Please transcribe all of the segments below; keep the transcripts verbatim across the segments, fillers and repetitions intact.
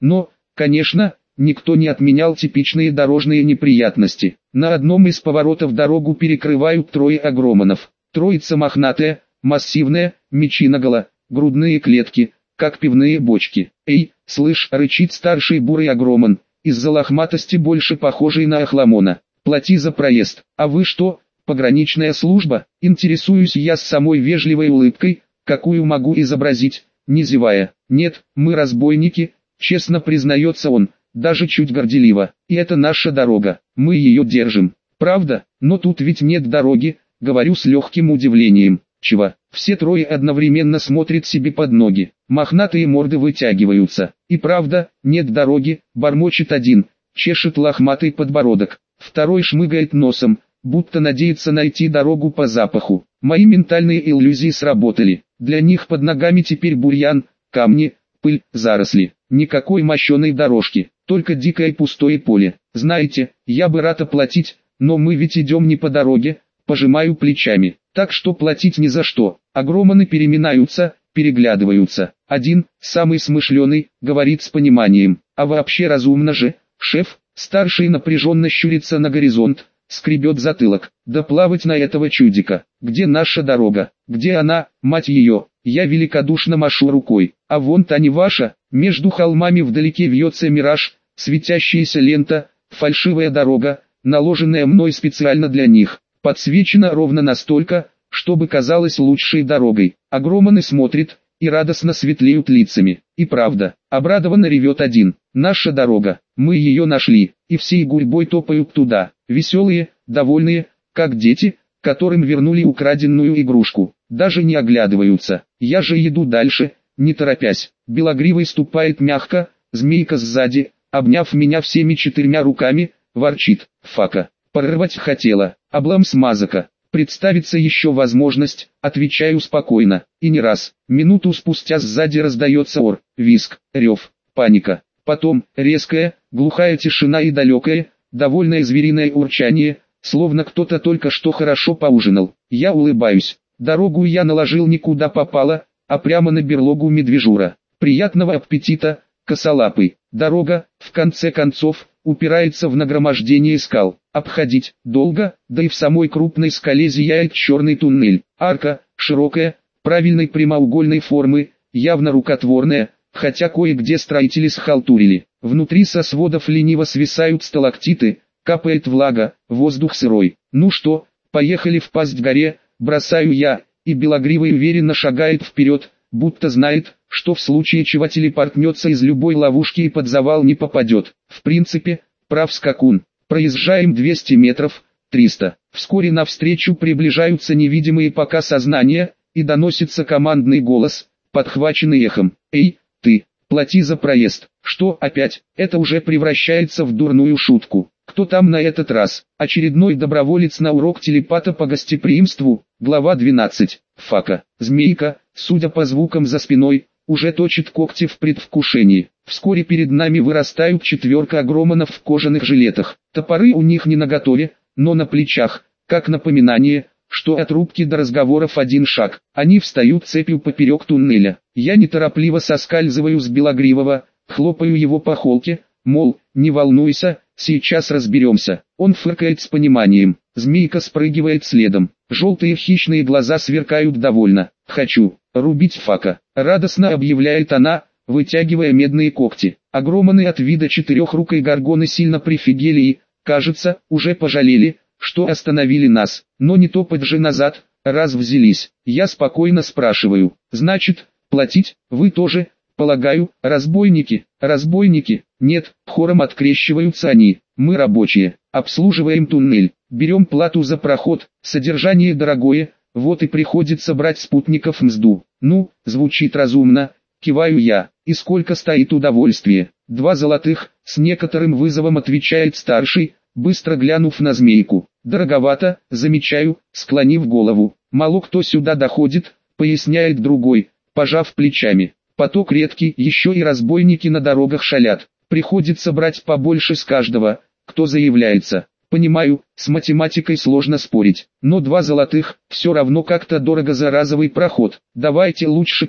Но, конечно, никто не отменял типичные дорожные неприятности. На одном из поворотов дорогу перекрывают трое агромонов. Троица мохнатая, массивная, мечи наголо, грудные клетки, как пивные бочки. «Эй, слышь!» — рычит старший бурый агромон, из-за лохматости больше похожий на охламона. «Плати за проезд. А вы что, пограничная служба?» Интересуюсь я с самой вежливой улыбкой, какую могу изобразить, не зевая. «Нет, мы разбойники», — честно признается он, даже чуть горделиво. «И это наша дорога, мы ее держим». «Правда? Но тут ведь нет дороги», — говорю с легким удивлением. «Чего?» Все трое одновременно смотрят себе под ноги. Мохнатые морды вытягиваются. «И правда, нет дороги», — бормочет один, чешет лохматый подбородок. Второй шмыгает носом, будто надеется найти дорогу по запаху. Мои ментальные иллюзии сработали. Для них под ногами теперь бурьян, камни, пыль, заросли. Никакой мощеной дорожки, только дикое пустое поле. Знаете, я бы рад оплатить, но мы ведь идем не по дороге, пожимаю плечами. Так что платить ни за что. Агромоны переминаются, переглядываются. Один, самый смышленый, говорит с пониманием. А вообще разумно же, шеф. Старший напряженно щурится на горизонт, скребет затылок. Да плавать на этого чудика. Где наша дорога? Где она, мать ее? Я великодушно машу рукой. А вон та не ваша. Между холмами вдалеке вьется мираж, светящаяся лента, фальшивая дорога, наложенная мной специально для них. Подсвечена ровно настолько, чтобы казалась лучшей дорогой. Агромоны смотрят и радостно светлеют лицами. И правда, обрадованно ревет один. Наша дорога, мы ее нашли, и всей гурьбой топают туда. Веселые, довольные, как дети, которым вернули украденную игрушку. Даже не оглядываются. Я же иду дальше, не торопясь. Белогривый ступает мягко, змейка сзади, обняв меня всеми четырьмя руками, ворчит. Фака, порвать хотела, облам смазака. Представится еще возможность, отвечаю спокойно, и не раз. Минуту спустя сзади раздается ор, визг, рев, паника. Потом, резкая, глухая тишина и далекое, довольное звериное урчание, словно кто-то только что хорошо поужинал. Я улыбаюсь. Дорогу я наложил не куда попало, а прямо на берлогу медвежура. Приятного аппетита, косолапый. Дорога, в конце концов, упирается в нагромождение скал. Обходить долго, да и в самой крупной скале зияет черный туннель. Арка, широкая, правильной прямоугольной формы, явно рукотворная, хотя кое-где строители схалтурили. Внутри со сводов лениво свисают сталактиты, капает влага, воздух сырой. Ну что, поехали в пасть горе, бросаю я, и Белогривый уверенно шагает вперед, будто знает, что в случае чего телепортнется из любой ловушки и под завал не попадет. В принципе, прав скакун. Проезжаем двести метров, триста. Вскоре навстречу приближаются невидимые пока сознания, и доносится командный голос, подхваченный эхом. «Эй, ты, плати за проезд». Что опять? Это уже превращается в дурную шутку. Кто там на этот раз? Очередной доброволец на урок телепата по гостеприимству. Глава двенадцать. Фака. Змейка, судя по звукам за спиной, уже точит когти в предвкушении. Вскоре перед нами вырастают четверка агромонов в кожаных жилетах. Топоры у них не наготове, но на плечах, как напоминание, что от рубки до разговоров один шаг. Они встают цепью поперек туннеля. Я неторопливо соскальзываю с Белогривого, хлопаю его по холке, мол, не волнуйся, сейчас разберемся. Он фыркает с пониманием. Змейка спрыгивает следом. Желтые хищные глаза сверкают довольно. «Хочу рубить Фака», — радостно объявляет она, вытягивая медные когти. Агромоны от вида четырехрукой горгоны сильно прифигели и, кажется, уже пожалели, что остановили нас. Но не топать же назад, раз взялись. Я спокойно спрашиваю. «Значит, платить вы тоже, полагаю, разбойники?» «Разбойники? Нет», хором открещиваются они. «Мы рабочие, обслуживаем туннель, берем плату за проход, содержание дорогое, вот и приходится брать спутников мзду». «Ну, звучит разумно», киваю я. «И сколько стоит удовольствие?» «Два золотых», с некоторым вызовом отвечает старший, быстро глянув на змейку. «Дороговато», замечаю, склонив голову. «Мало кто сюда доходит», поясняет другой, пожав плечами. «Поток редкий, еще и разбойники на дорогах шалят. Приходится брать побольше с каждого, кто заявляется». Понимаю, с математикой сложно спорить, но два золотых, все равно как-то дорого за разовый проход. «Давайте лучше так»,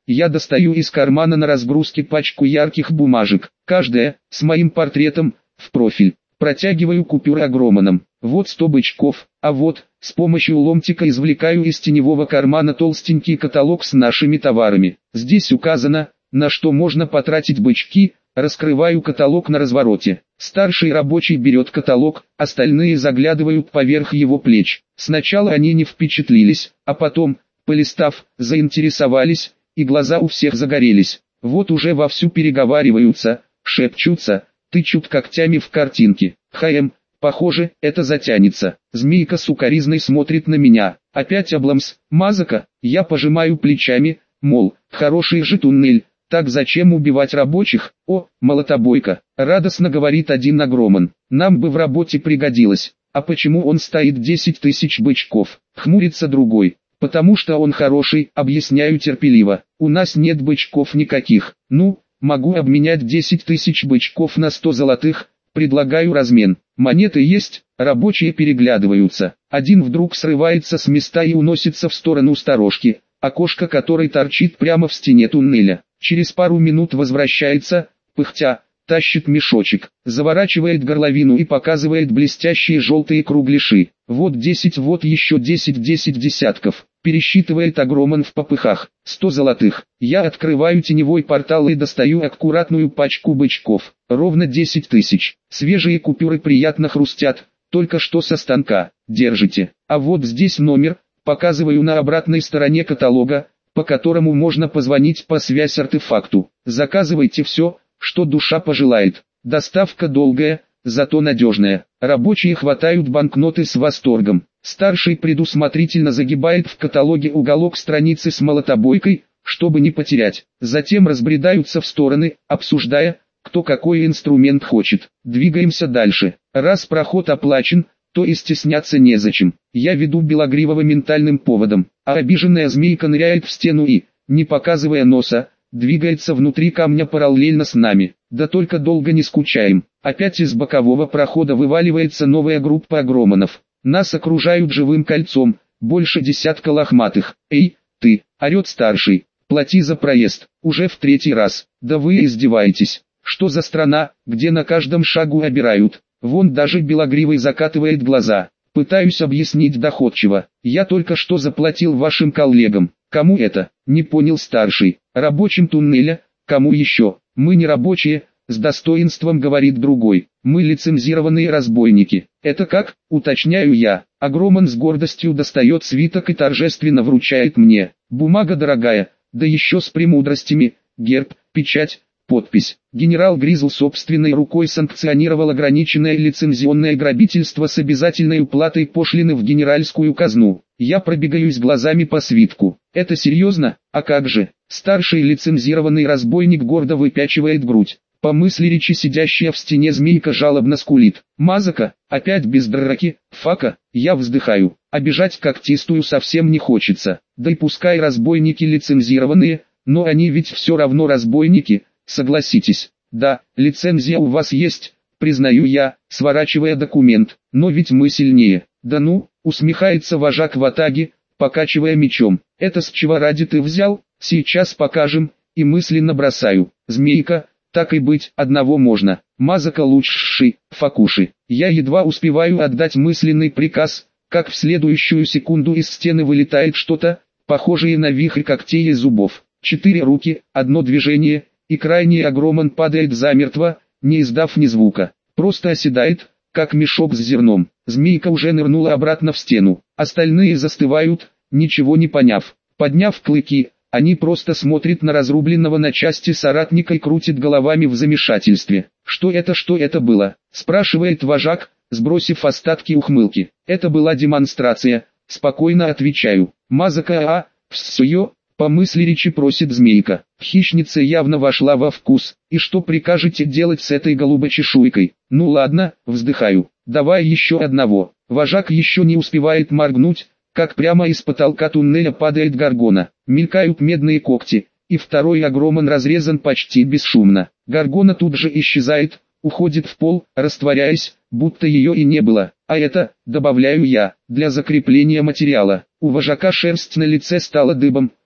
Я достаю из кармана на разгрузке пачку ярких бумажек, каждая, с моим портретом, в профиль. Протягиваю купюры агроманам. Вот сто бычков, а вот, с помощью ломтика извлекаю из теневого кармана толстенький каталог с нашими товарами. Здесь указано, на что можно потратить бычки, раскрываю каталог на развороте. Старший рабочий берет каталог, остальные заглядывают поверх его плеч. Сначала они не впечатлились, а потом, полистав, заинтересовались, и глаза у всех загорелись. Вот уже вовсю переговариваются, шепчутся, тычут когтями в картинки. Хм, похоже, это затянется. Змейка сукоризной смотрит на меня. Опять обламс, мазака, я пожимаю плечами, мол, хороший же туннель, так зачем убивать рабочих? О, молотобойка, радостно говорит один агроман, нам бы в работе пригодилось. А почему он стоит десять тысяч бычков? Хмурится другой. Потому что он хороший, объясняю терпеливо. У нас нет бычков никаких. Ну, могу обменять десять тысяч бычков на сто золотых, предлагаю размен. Монеты есть, рабочие переглядываются. Один вдруг срывается с места и уносится в сторону сторожки, окошко которой торчит прямо в стене туннеля. Через пару минут возвращается, пыхтя, тащит мешочек, заворачивает горловину и показывает блестящие желтые кругляши. Вот десять, вот еще десять, десять десятков. Пересчитывает агроман в попыхах. Сто золотых. Я открываю теневой портал и достаю аккуратную пачку бычков. Ровно десять тысяч. Свежие купюры приятно хрустят, только что со станка. Держите. А вот здесь номер, показываю на обратной стороне каталога, по которому можно позвонить по связь-артефакту. Заказывайте все, что душа пожелает. Доставка долгая, зато надежная. Рабочие хватают банкноты с восторгом. Старший предусмотрительно загибает в каталоге уголок страницы с молотобойкой, чтобы не потерять. Затем разбредаются в стороны, обсуждая, кто какой инструмент хочет. Двигаемся дальше. Раз проход оплачен, то и стесняться незачем. Я веду Белогривого ментальным поводом, а обиженная змейка ныряет в стену и, не показывая носа, двигается внутри камня параллельно с нами. Да только долго не скучаем. Опять из бокового прохода вываливается новая группа агроманов. Нас окружают живым кольцом, больше десятка лохматых. «Эй, ты!» – орет старший. «Плати за проезд!» Уже в третий раз. «Да вы издеваетесь! Что за страна, где на каждом шагу обирают?» Вон даже Белогривый закатывает глаза. Пытаюсь объяснить доходчиво. «Я только что заплатил вашим коллегам». «Кому это?» – не понял старший. «Рабочим туннеля. Кому еще?» «Мы не рабочие», – с достоинством говорит другой. «Мы лицензированные разбойники». «Это как?» – уточняю я. Агроман с гордостью достает свиток и торжественно вручает мне. Бумага дорогая, да еще с премудростями, герб, печать, подпись. Генерал Гризл собственной рукой санкционировал ограниченное лицензионное грабительство с обязательной уплатой пошлины в генеральскую казну. Я пробегаюсь глазами по свитку. Это серьезно? А как же? Старший лицензированный разбойник гордо выпячивает грудь. По мысли речи сидящая в стене змейка жалобно скулит. «Мазака, опять без драки, фака!» Я вздыхаю. Обижать когтистую совсем не хочется. Да и пускай разбойники лицензированные, но они ведь все равно разбойники, согласитесь. «Да, лицензия у вас есть, признаю я, сворачивая документ, но ведь мы сильнее». «Да ну», усмехается вожак ватаги, покачивая мечом. «Это с чего ради ты взял? Сейчас покажем», и мысленно бросаю. «Змейка, так и быть, одного можно. Мазака лучший, факуши». Я едва успеваю отдать мысленный приказ, как в следующую секунду из стены вылетает что-то, похожее на вихрь когтей и зубов. Четыре руки, одно движение, и крайний агроман падает замертво, не издав ни звука. Просто оседает, как мешок с зерном. Змейка уже нырнула обратно в стену. Остальные застывают, ничего не поняв. Подняв клыки, они просто смотрят на разрубленного на части соратника и крутят головами в замешательстве. «Что это, что это было?» – спрашивает вожак, сбросив остатки ухмылки. «Это была демонстрация», – спокойно отвечаю. «Мазака, а, всё?» По мысли речи просит змейка. Хищница явно вошла во вкус. «И что прикажете делать с этой голубочешуйкой?» «Ну ладно», вздыхаю. «Давай еще одного». Вожак еще не успевает моргнуть, как прямо из потолка туннеля падает горгона. Мелькают медные когти, и второй агроман разрезан почти бесшумно. Горгона тут же исчезает, уходит в пол, растворяясь, будто ее и не было. А это, добавляю я, для закрепления материала. У вожака шерсть на лице стала дыбом.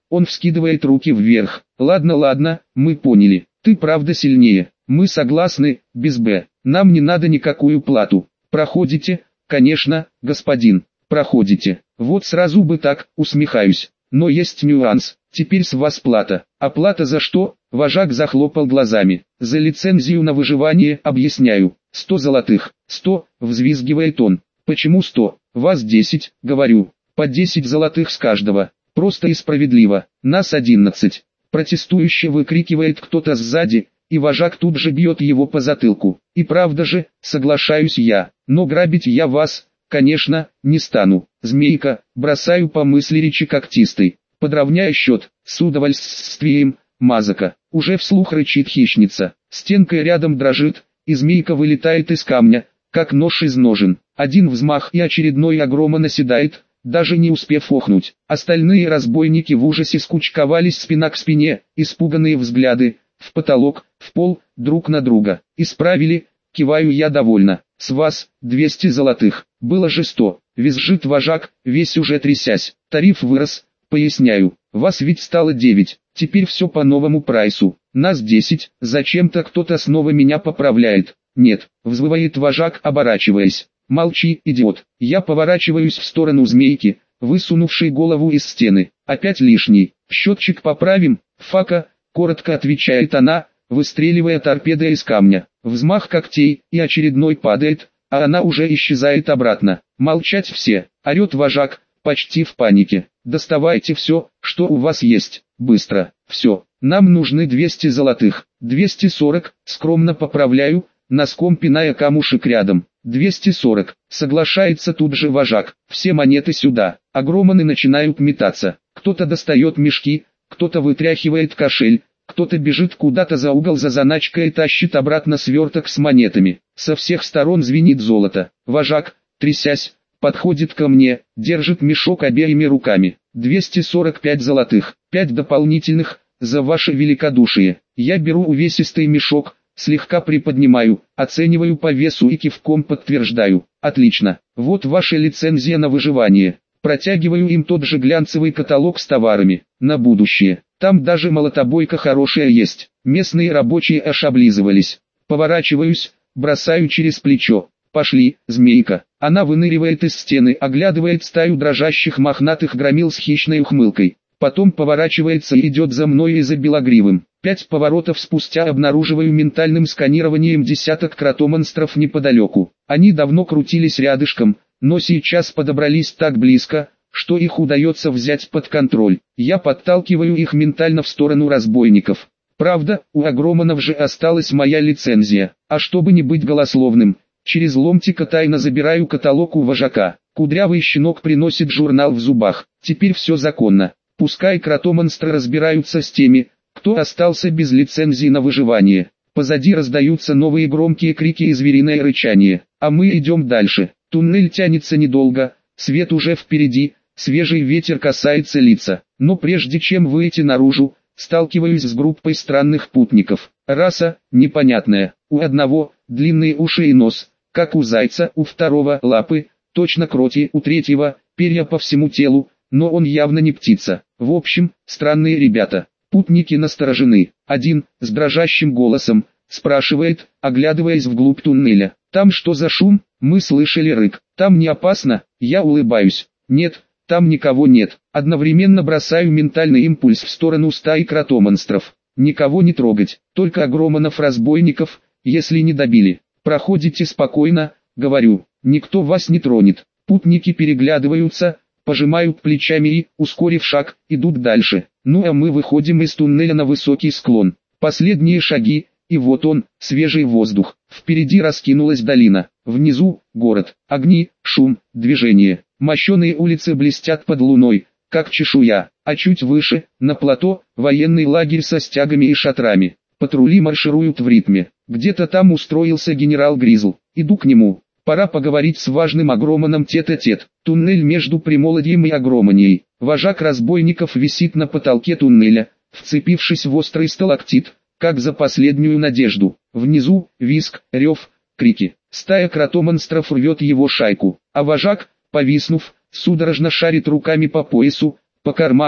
Он вскидывает руки вверх. Ладно, ладно, мы поняли. Ты правда сильнее. Мы согласны, без «б». Нам не надо никакую плату. Проходите, конечно, господин. Проходите. Вот сразу бы так, усмехаюсь. Но есть нюанс. Теперь с вас плата. А плата за что? Вожак захлопал глазами. За лицензию на выживание, объясняю. Сто золотых. Сто, взвизгивает он. Почему сто? Вас десять, говорю. По десять золотых с каждого. Просто и справедливо. Нас одиннадцать. Протестующе выкрикивает кто-то сзади, и вожак тут же бьет его по затылку. И правда же, соглашаюсь я. Но грабить я вас, конечно, не стану. Змейка, бросаю по мысли речи когтистой. Подровняя счет, с удовольствием, Мазака. Уже вслух рычит хищница. Стенка рядом дрожит, и змейка вылетает из камня, как нож из ножен. Один взмах и очередной огрома наседает, даже не успев охнуть. Остальные разбойники в ужасе скучковались спина к спине, испуганные взгляды, в потолок, в пол, друг на друга. Исправили, киваю я довольно. С вас, двести золотых, было же сто. Визжит вожак, весь уже трясясь. Тариф вырос, поясняю. Вас ведь стало девять, теперь все по новому прайсу. Нас десять, зачем-то кто-то снова меня поправляет. Нет, взвывает вожак, оборачиваясь. Молчи, идиот. Я поворачиваюсь в сторону змейки, высунувшей голову из стены. Опять лишний. Счетчик поправим, фака, коротко отвечает она, выстреливая торпедой из камня. Взмах когтей, и очередной падает, а она уже исчезает обратно. Молчать все, орет вожак, почти в панике. Доставайте все, что у вас есть, быстро. Все, нам нужны двести золотых. двести сорок, скромно поправляю, носком пиная камушек рядом. двести сорок, соглашается тут же вожак. Все монеты сюда. Агроманы начинают метаться. Кто-то достает мешки, кто-то вытряхивает кошель, кто-то бежит куда-то за угол за заначкой и тащит обратно сверток с монетами. Со всех сторон звенит золото. Вожак, трясясь, подходит ко мне, держит мешок обеими руками. двести сорок пять золотых, пять дополнительных, за ваше великодушие. Я беру увесистый мешок, слегка приподнимаю, оцениваю по весу и кивком подтверждаю. Отлично, вот ваша лицензия на выживание. Протягиваю им тот же глянцевый каталог с товарами, на будущее. Там даже молотобойка хорошая есть. Местные рабочие аж облизывались. Поворачиваюсь, бросаю через плечо. Пошли, змейка. Она выныривает из стены, оглядывает стаю дрожащих мохнатых громил с хищной ухмылкой. Потом поворачивается и идет за мной и за белогривым. Пять поворотов спустя обнаруживаю ментальным сканированием десяток кротомонстров неподалеку. Они давно крутились рядышком, но сейчас подобрались так близко, что их удается взять под контроль. Я подталкиваю их ментально в сторону разбойников. Правда, у агроманов же осталась моя лицензия. А чтобы не быть голословным, через ломтика тайно забираю каталог у вожака. Кудрявый щенок приносит журнал в зубах. Теперь все законно. Пускай кротомонстры разбираются с теми, кто остался без лицензии на выживание. Позади раздаются новые громкие крики и звериное рычание. А мы идем дальше. Туннель тянется недолго, свет уже впереди, свежий ветер касается лица. Но прежде чем выйти наружу, сталкиваюсь с группой странных путников. Раса непонятная. У одного длинные уши и нос, как у зайца, у второго лапы, точно кроти, у третьего перья по всему телу, но он явно не птица. В общем, странные ребята. Путники насторожены. Один, с дрожащим голосом, спрашивает, оглядываясь вглубь туннеля. «Там что за шум?» Мы слышали рык. «Там не опасно?» Я улыбаюсь. «Нет, там никого нет». Одновременно бросаю ментальный импульс в сторону стаи кротомонстров. Никого не трогать, только агроманов-разбойников, если не добили. Проходите спокойно, говорю, никто вас не тронет. Путники переглядываются, пожимают плечами и, ускорив шаг, идут дальше. Ну а мы выходим из туннеля на высокий склон. Последние шаги, и вот он, свежий воздух. Впереди раскинулась долина, внизу – город, огни, шум, движение. Мощеные улицы блестят под луной, как чешуя, а чуть выше, на плато, военный лагерь со стягами и шатрами. Патрули маршируют в ритме. Где-то там устроился генерал Гризл. Иду к нему. Пора поговорить с важным агроманом тет-а-тет. Туннель между Премолодьем и Агроманией. Вожак разбойников висит на потолке туннеля, вцепившись в острый сталактит, как за последнюю надежду. Внизу – визг, рев, крики. Стая кротомонстров рвет его шайку, а вожак, повиснув, судорожно шарит руками по поясу, по карманам,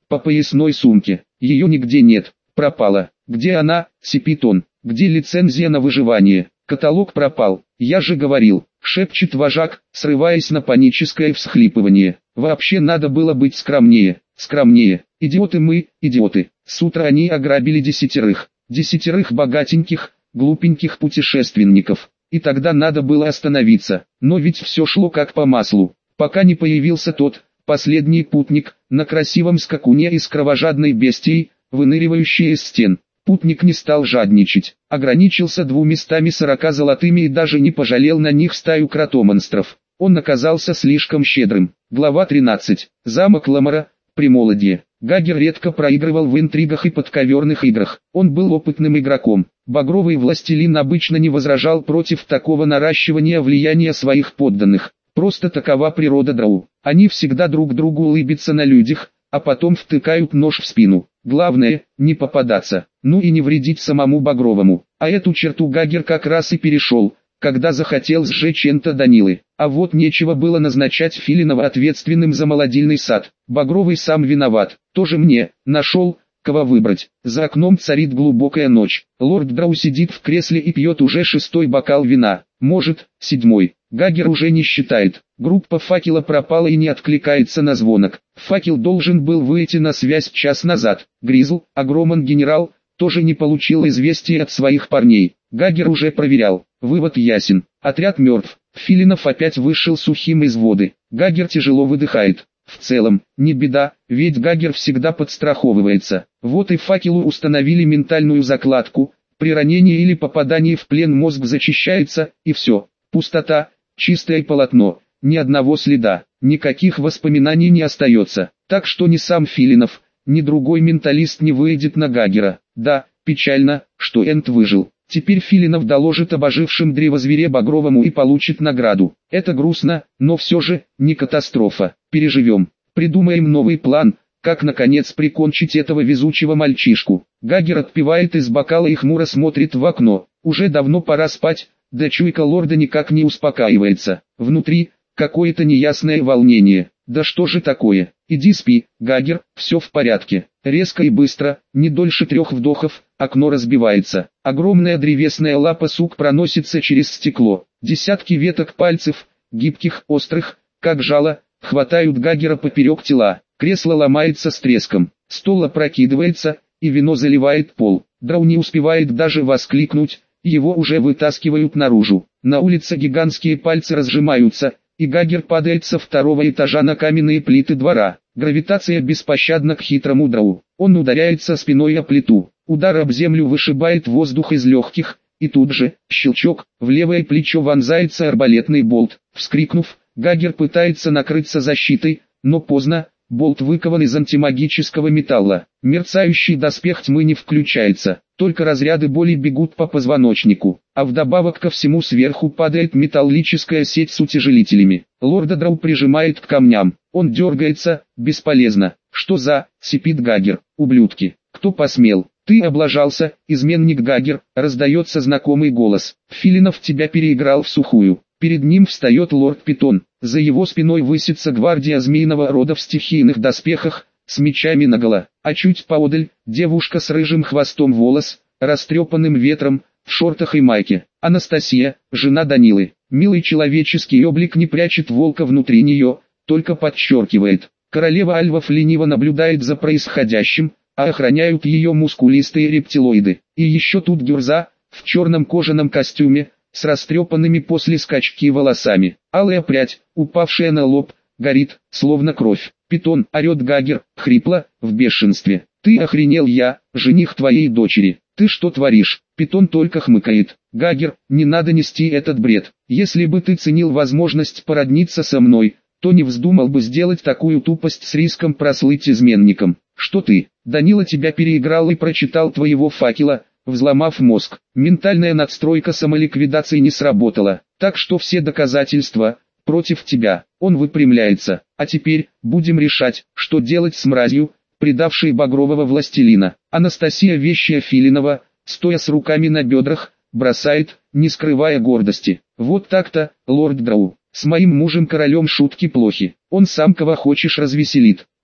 по поясной сумке. Ее нигде нет, пропала. Где она, сипит он, где лицензия на выживание? Каталог пропал, я же говорил, шепчет вожак, срываясь на паническое всхлипывание. Вообще надо было быть скромнее, скромнее. Идиоты мы, идиоты. С утра они ограбили десятерых, десятерых богатеньких, глупеньких путешественников. И тогда надо было остановиться, но ведь все шло как по маслу, пока не появился тот, последний путник, на красивом скакуне из кровожадной бестии, выныривающей из стен. Путник не стал жадничать, ограничился двумястами сорока золотыми и даже не пожалел на них стаю кротомонстров. Он оказался слишком щедрым. Глава тринадцать. Замок Ламара, Примолодье. Гагер редко проигрывал в интригах и подковерных играх. Он был опытным игроком. Багровый властелин обычно не возражал против такого наращивания влияния своих подданных. Просто такова природа драу. Они всегда друг другу улыбятся на людях, а потом втыкают нож в спину. Главное, не попадаться, ну и не вредить самому Багровому. А эту черту Гагер как раз и перешел, когда захотел сжечь Энта Данилы. А вот нечего было назначать Филинова ответственным за молодильный сад. Багровый сам виноват, тоже мне, нашел, кого выбрать. За окном царит глубокая ночь. Лорд Драу сидит в кресле и пьет уже шестой бокал вина, может, седьмой. Гагер уже не считает. Группа факела пропала и не откликается на звонок. Факел должен был выйти на связь час назад. Гризл, Агроман генерал, тоже не получил известий от своих парней. Гагер уже проверял. Вывод ясен. Отряд мертв. Филинов опять вышел сухим из воды. Гагер тяжело выдыхает. В целом, не беда, ведь Гагер всегда подстраховывается. Вот и факелу установили ментальную закладку. При ранении или попадании в плен мозг зачищается, и все. Пустота, чистое полотно, ни одного следа, никаких воспоминаний не остается. Так что ни сам Филинов, ни другой менталист не выйдет на Гагера. Да, печально, что Энт выжил. Теперь Филинов доложит об ожившем древозвере Багровому и получит награду. Это грустно, но все же, не катастрофа. Переживем. Придумаем новый план, как наконец прикончить этого везучего мальчишку. Гагер отпивает из бокала и хмуро смотрит в окно. Уже давно пора спать, да чуйка лорда никак не успокаивается. Внутри, какое-то неясное волнение. Да что же такое? Иди спи, Гагер, все в порядке. Резко и быстро, не дольше трех вдохов, окно разбивается. Огромная древесная лапа сук проносится через стекло. Десятки веток пальцев, гибких, острых, как жало, хватают Гагера поперек тела. Кресло ломается с треском. Стол опрокидывается, и вино заливает пол. Драу не успевает даже воскликнуть, его уже вытаскивают наружу. На улице гигантские пальцы разжимаются, и Гагер падает со второго этажа на каменные плиты двора. Гравитация беспощадна к хитрому Драу. Он ударяется спиной о плиту. Удар об землю вышибает воздух из легких, и тут же, щелчок, в левое плечо вонзается арбалетный болт. Вскрикнув, Гагер пытается накрыться защитой, но поздно, болт выкован из антимагического металла. Мерцающий доспех тьмы не включается, только разряды боли бегут по позвоночнику, а вдобавок ко всему сверху падает металлическая сеть с утяжелителями. Лорда Драу прижимает к камням, он дергается, бесполезно. Что за, сипит Гагер, ублюдки, кто посмел? Ты облажался, изменник Гагер, раздается знакомый голос. Филинов тебя переиграл в сухую. Перед ним встает лорд Питон, за его спиной высится гвардия змеиного рода в стихийных доспехах, с мечами наголо, а чуть поодаль, девушка с рыжим хвостом волос, растрепанным ветром, в шортах и майке. Анастасия, жена Данилы. Милый человеческий облик не прячет волка внутри нее, только подчеркивает. Королева альвов лениво наблюдает за происходящим, а охраняют ее мускулистые рептилоиды. И еще тут Гюрза, в черном кожаном костюме, с растрепанными после скачки волосами. Алая прядь, упавшая на лоб, горит, словно кровь. Питон, орет Гагер, хрипло, в бешенстве. Ты охренел, я, жених твоей дочери. Ты что творишь? Питон только хмыкает. Гагер, не надо нести этот бред. Если бы ты ценил возможность породниться со мной, то не вздумал бы сделать такую тупость с риском прослыть изменником. Что ты? Данила тебя переиграл и прочитал твоего факела, взломав мозг. Ментальная надстройка самоликвидации не сработала, так что все доказательства против тебя. Он выпрямляется. А теперь будем решать, что делать с мразью, предавшей Багрового властелина. Анастасия вещая Филинова, стоя с руками на бедрах, бросает, не скрывая гордости. Вот так-то, лорд Драу. С моим мужем-королем шутки плохи. Он сам кого хочешь развеселит.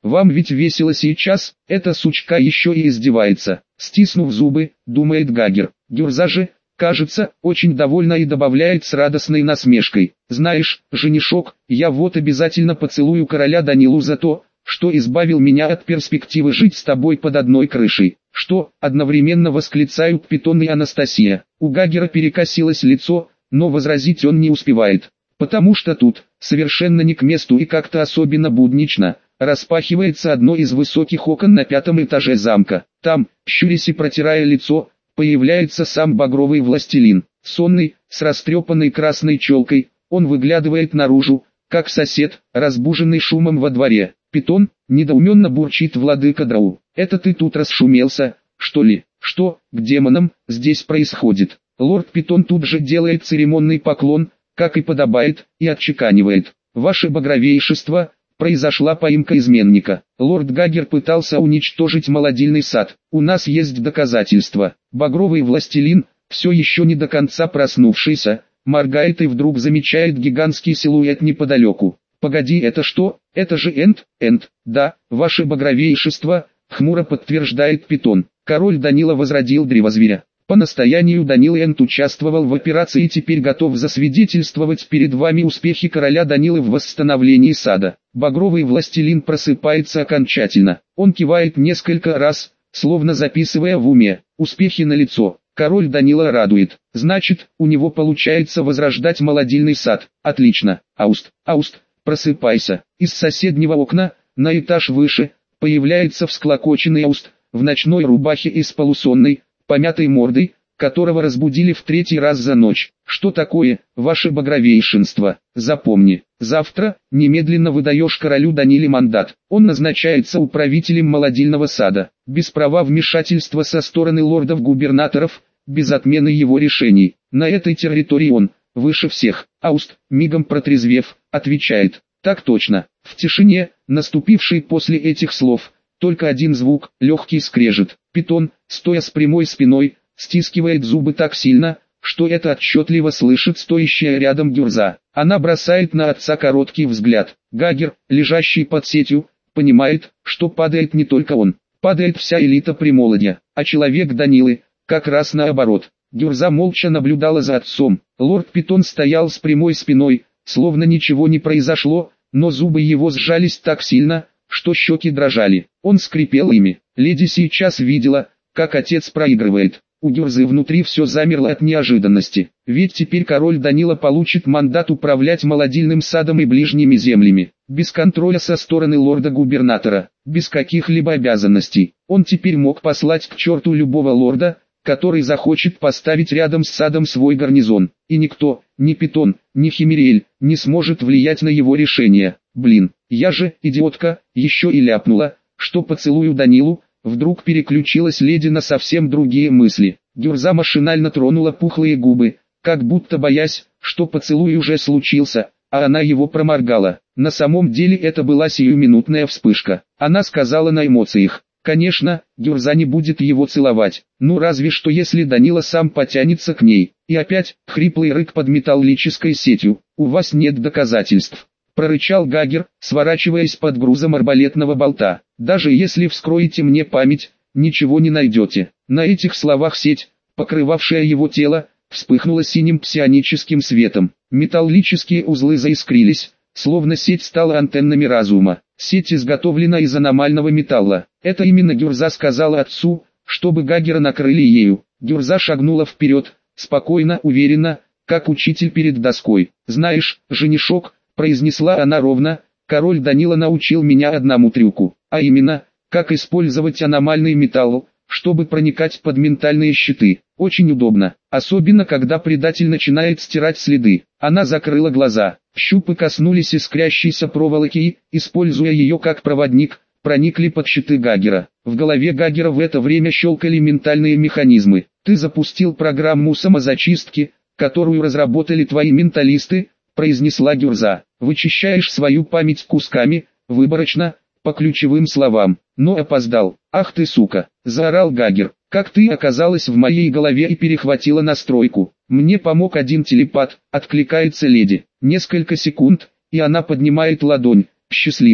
Вам ведь весело сейчас, эта сучка еще и издевается. Стиснув зубы, думает Гагер. Гюрза же, кажется, очень довольна и добавляет с радостной насмешкой. Знаешь, женишок, я вот обязательно поцелую короля Данилу за то, что избавил меня от перспективы жить с тобой под одной крышей. Что, одновременно восклицают Питон и Анастасия. У Гагера перекосилось лицо, но возразить он не успевает. Потому что тут, совершенно не к месту и как-то особенно буднично, распахивается одно из высоких окон на пятом этаже замка. Там, щурясь и протирая лицо, появляется сам багровый властелин. Сонный, с растрепанной красной челкой, он выглядывает наружу, как сосед, разбуженный шумом во дворе. Питон, недоуменно бурчит владыка Драу. Это ты тут расшумелся, что ли? Что, к демонам, здесь происходит? Лорд Питон тут же делает церемонный поклон, как и подобает, и отчеканивает. Ваше багровейшество, произошла поимка изменника. Лорд Гагер пытался уничтожить молодильный сад. У нас есть доказательства. Багровый властелин, все еще не до конца проснувшийся, моргает и вдруг замечает гигантский силуэт неподалеку. Погоди, это что? Это же Энд, Энд, да, ваше багровейшество, хмуро подтверждает Питон. Король Данила возродил древозверя. По настоянию Данилы Энд участвовал в операции и теперь готов засвидетельствовать перед вами успехи короля Данилы в восстановлении сада. Багровый властелин просыпается окончательно. Он кивает несколько раз, словно записывая в уме. Успехи налицо. Король Данила радует. Значит, у него получается возрождать молодильный сад. Отлично. Ауст, Ауст, просыпайся. Из соседнего окна, на этаж выше, появляется всклокоченный Ауст, в ночной рубахе и с полусонной, помятой мордой, которого разбудили в третий раз за ночь. Что такое, ваше багровейшинство? Запомни, завтра, немедленно выдаешь королю Даниле мандат. Он назначается управителем молодильного сада, без права вмешательства со стороны лордов-губернаторов, без отмены его решений. На этой территории он, выше всех. Ауст, мигом протрезвев, отвечает. Так точно. В тишине, наступившей после этих слов, только один звук, легкий скрежет. Питон, стоя с прямой спиной, стискивает зубы так сильно, что это отчетливо слышит стоящая рядом Гюрза. Она бросает на отца короткий взгляд. Гагер, лежащий под сетью, понимает, что падает не только он. Падает вся элита Примолодья, а человек Данилы, как раз наоборот. Гюрза молча наблюдала за отцом. Лорд Питон стоял с прямой спиной, словно ничего не произошло, но зубы его сжались так сильно, что щеки дрожали. Он скрипел ими. Леди сейчас видела, как отец проигрывает. У Гюрзы внутри все замерло от неожиданности. Ведь теперь король Данила получит мандат управлять молодильным садом и ближними землями. Без контроля со стороны лорда-губернатора. Без каких-либо обязанностей. Он теперь мог послать к черту любого лорда, который захочет поставить рядом с садом свой гарнизон. И никто, ни Питон, ни Химериэль, не сможет влиять на его решение. Блин, я же, идиотка, еще и ляпнула, что поцелую Данилу. Вдруг переключилась леди на совсем другие мысли. Гюрза машинально тронула пухлые губы, как будто боясь, что поцелуй уже случился, а она его проморгала. На самом деле это была сиюминутная вспышка. Она сказала на эмоциях. Конечно, Гюрза не будет его целовать, ну разве что если Данила сам потянется к ней. И опять, хриплый рык под металлической сетью. У вас нет доказательств. Прорычал Гагер, сворачиваясь под грузом арбалетного болта. Даже если вскроете мне память, ничего не найдете. На этих словах сеть, покрывавшая его тело, вспыхнула синим псионическим светом. Металлические узлы заискрились, словно сеть стала антеннами разума. Сеть изготовлена из аномального металла. Это именно Гюрза сказала отцу, чтобы Гагера накрыли ею. Гюрза шагнула вперед, спокойно, уверенно, как учитель перед доской. «Знаешь, женишок», — произнесла она ровно, — «король Данила научил меня одному трюку, а именно, как использовать аномальный металл, чтобы проникать под ментальные щиты. Очень удобно, особенно когда предатель начинает стирать следы». Она закрыла глаза, щупы коснулись искрящейся проволоки и, используя ее как проводник, проникли под щиты Гагера. В голове Гагера в это время щелкали ментальные механизмы. «Ты запустил программу самозачистки, которую разработали твои менталисты», — произнесла Гюрза. «Вычищаешь свою память кусками, выборочно, по ключевым словам». «Но опоздал». «Ах ты сука!» — заорал Гагер. «Как ты оказалась в моей голове и перехватила настройку?» «Мне помог один телепат», — откликается леди. Несколько секунд, и она поднимает ладонь, счастливая.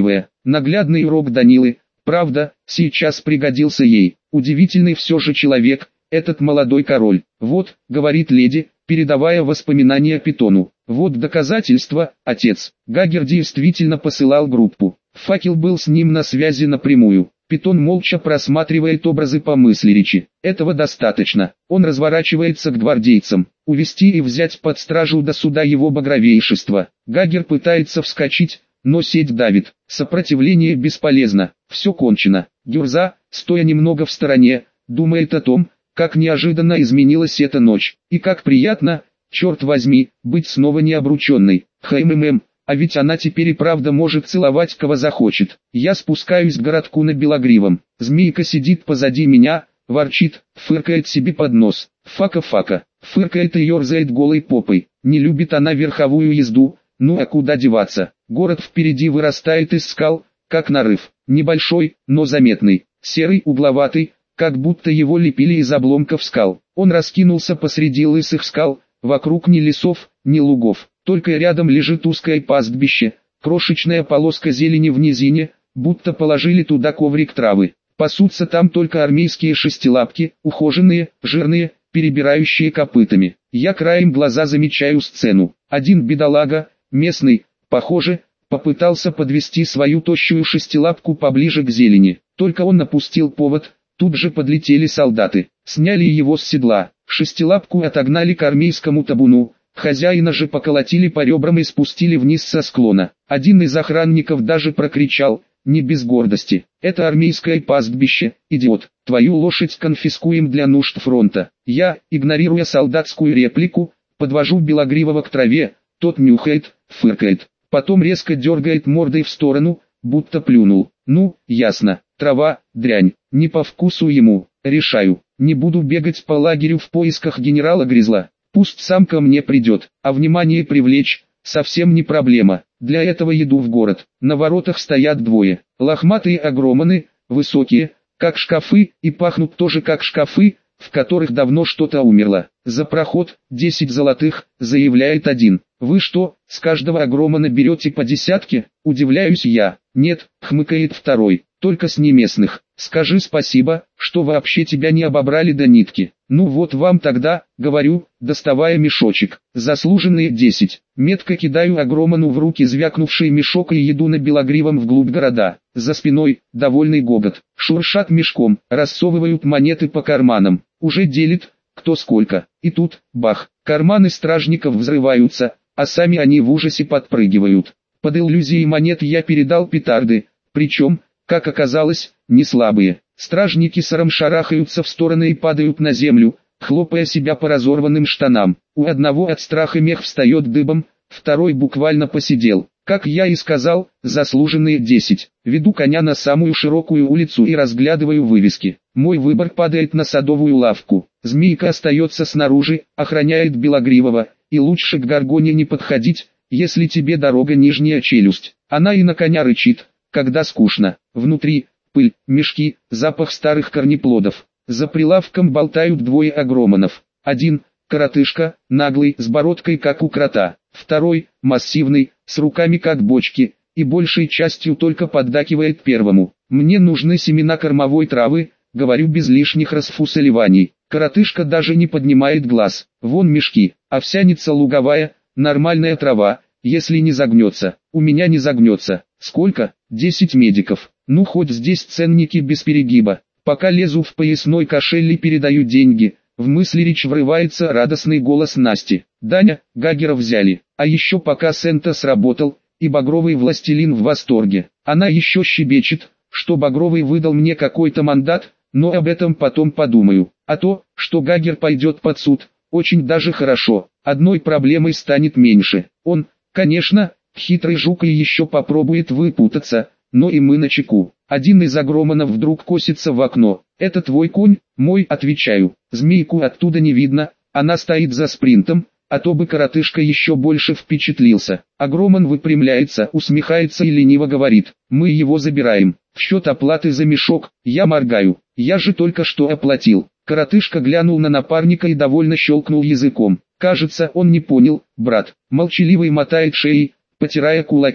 Наглядный урок Данилы, правда, сейчас пригодился ей. Удивительный все же человек, этот молодой король. Вот, говорит леди, передавая воспоминания Питону. Вот доказательства, отец. Гагер действительно посылал группу. Факел был с ним на связи напрямую. Питон молча просматривает образы по мысли речи. Этого достаточно. Он разворачивается к гвардейцам. Увести и взять под стражу до суда его багровейшества. Гагер пытается вскочить, но сеть давит. Сопротивление бесполезно. Все кончено. Гюрза, стоя немного в стороне, думает о том, как неожиданно изменилась эта ночь. И как приятно, черт возьми, быть снова необрученной. Хммм. А ведь она теперь и правда может целовать кого захочет. Я спускаюсь к городку на Белогривом. Змейка сидит позади меня, ворчит, фыркает себе под нос. Фака-фака. Фыркает и ерзает голой попой. Не любит она верховую езду, ну а куда деваться. Город впереди вырастает из скал, как нарыв. Небольшой, но заметный. Серый, угловатый, как будто его лепили из обломков скал. Он раскинулся посреди лысых скал, вокруг ни лесов, ни лугов. Только рядом лежит узкое пастбище, крошечная полоска зелени в низине, будто положили туда коврик травы. Пасутся там только армейские шестилапки, ухоженные, жирные, перебирающие копытами. Я краем глаза замечаю сцену. Один бедолага, местный, похоже, попытался подвести свою тощую шестилапку поближе к зелени. Только он напустил повод, тут же подлетели солдаты, сняли его с седла, шестилапку отогнали к армейскому табуну. Хозяина же поколотили по ребрам и спустили вниз со склона. Один из охранников даже прокричал, не без гордости: «Это армейское пастбище, идиот, твою лошадь конфискуем для нужд фронта». Я, игнорируя солдатскую реплику, подвожу Белогривого к траве, тот нюхает, фыркает, потом резко дергает мордой в сторону, будто плюнул. Ну, ясно, трава, дрянь, не по вкусу ему, решаю, не буду бегать по лагерю в поисках генерала Гризла. Пусть сам ко мне придет, а внимание привлечь, совсем не проблема. Для этого иду в город. На воротах стоят двое. Лохматые агроманы, высокие, как шкафы, и пахнут тоже как шкафы, в которых давно что-то умерло. За проход, десять золотых, заявляет один. Вы что, с каждого агромана берете по десятке? Удивляюсь я. Нет, хмыкает второй, только с неместных. Скажи спасибо, что вообще тебя не обобрали до нитки. Ну вот вам тогда, говорю, доставая мешочек. Заслуженные десять. Метко кидаю агроману в руки звякнувший мешок и еду на Белогривом вглубь города. За спиной, довольный гогот. Шуршат мешком, рассовывают монеты по карманам. Уже делит, кто сколько. И тут, бах, карманы стражников взрываются, а сами они в ужасе подпрыгивают. Под иллюзией монет я передал петарды, причем, как оказалось, не слабые. Стражники сором шарахаются в стороны и падают на землю, хлопая себя по разорванным штанам. У одного от страха мех встает дыбом, второй буквально посидел. Как я и сказал, заслуженные десять. Веду коня на самую широкую улицу и разглядываю вывески. Мой выбор падает на садовую лавку. Змейка остается снаружи, охраняет Белогривого, и лучше к Горгоне не подходить, если тебе дорога нижняя челюсть. Она и на коня рычит, когда скучно. Внутри пыль, мешки, запах старых корнеплодов. За прилавком болтают двое агроманов. Один — коротышка, наглый, с бородкой как у крота. Второй — массивный, с руками как бочки, и большей частью только поддакивает первому. Мне нужны семена кормовой травы, говорю без лишних расфусоливаний. Коротышка даже не поднимает глаз. Вон мешки, овсяница луговая, нормальная трава, если не загнется. У меня не загнется. Сколько? Десять медиков. Ну хоть здесь ценники без перегиба. Пока лезу в поясной кошель и передаю деньги, в мысли речь врывается радостный голос Насти. Даня, Гагера взяли. А еще пока Сента сработал, и Багровый властелин в восторге. Она еще щебечет, что Багровый выдал мне какой-то мандат, но об этом потом подумаю. А то, что Гагер пойдет под суд, очень даже хорошо. Одной проблемой станет меньше. Он, конечно, хитрый жук и еще попробует выпутаться, но и мы начеку. Один из агроманов вдруг косится в окно. «Это твой конь?» «Мой», отвечаю. Змейку оттуда не видно, она стоит за спринтом, а то бы коротышка еще больше впечатлился. Агроман выпрямляется, усмехается и лениво говорит: «Мы его забираем. В счет оплаты за мешок». Я моргаю. Я же только что оплатил. Коротышка глянул на напарника и довольно щелкнул языком. Кажется, он не понял. Брат, молчаливый мотает шеей, потирая кулаки.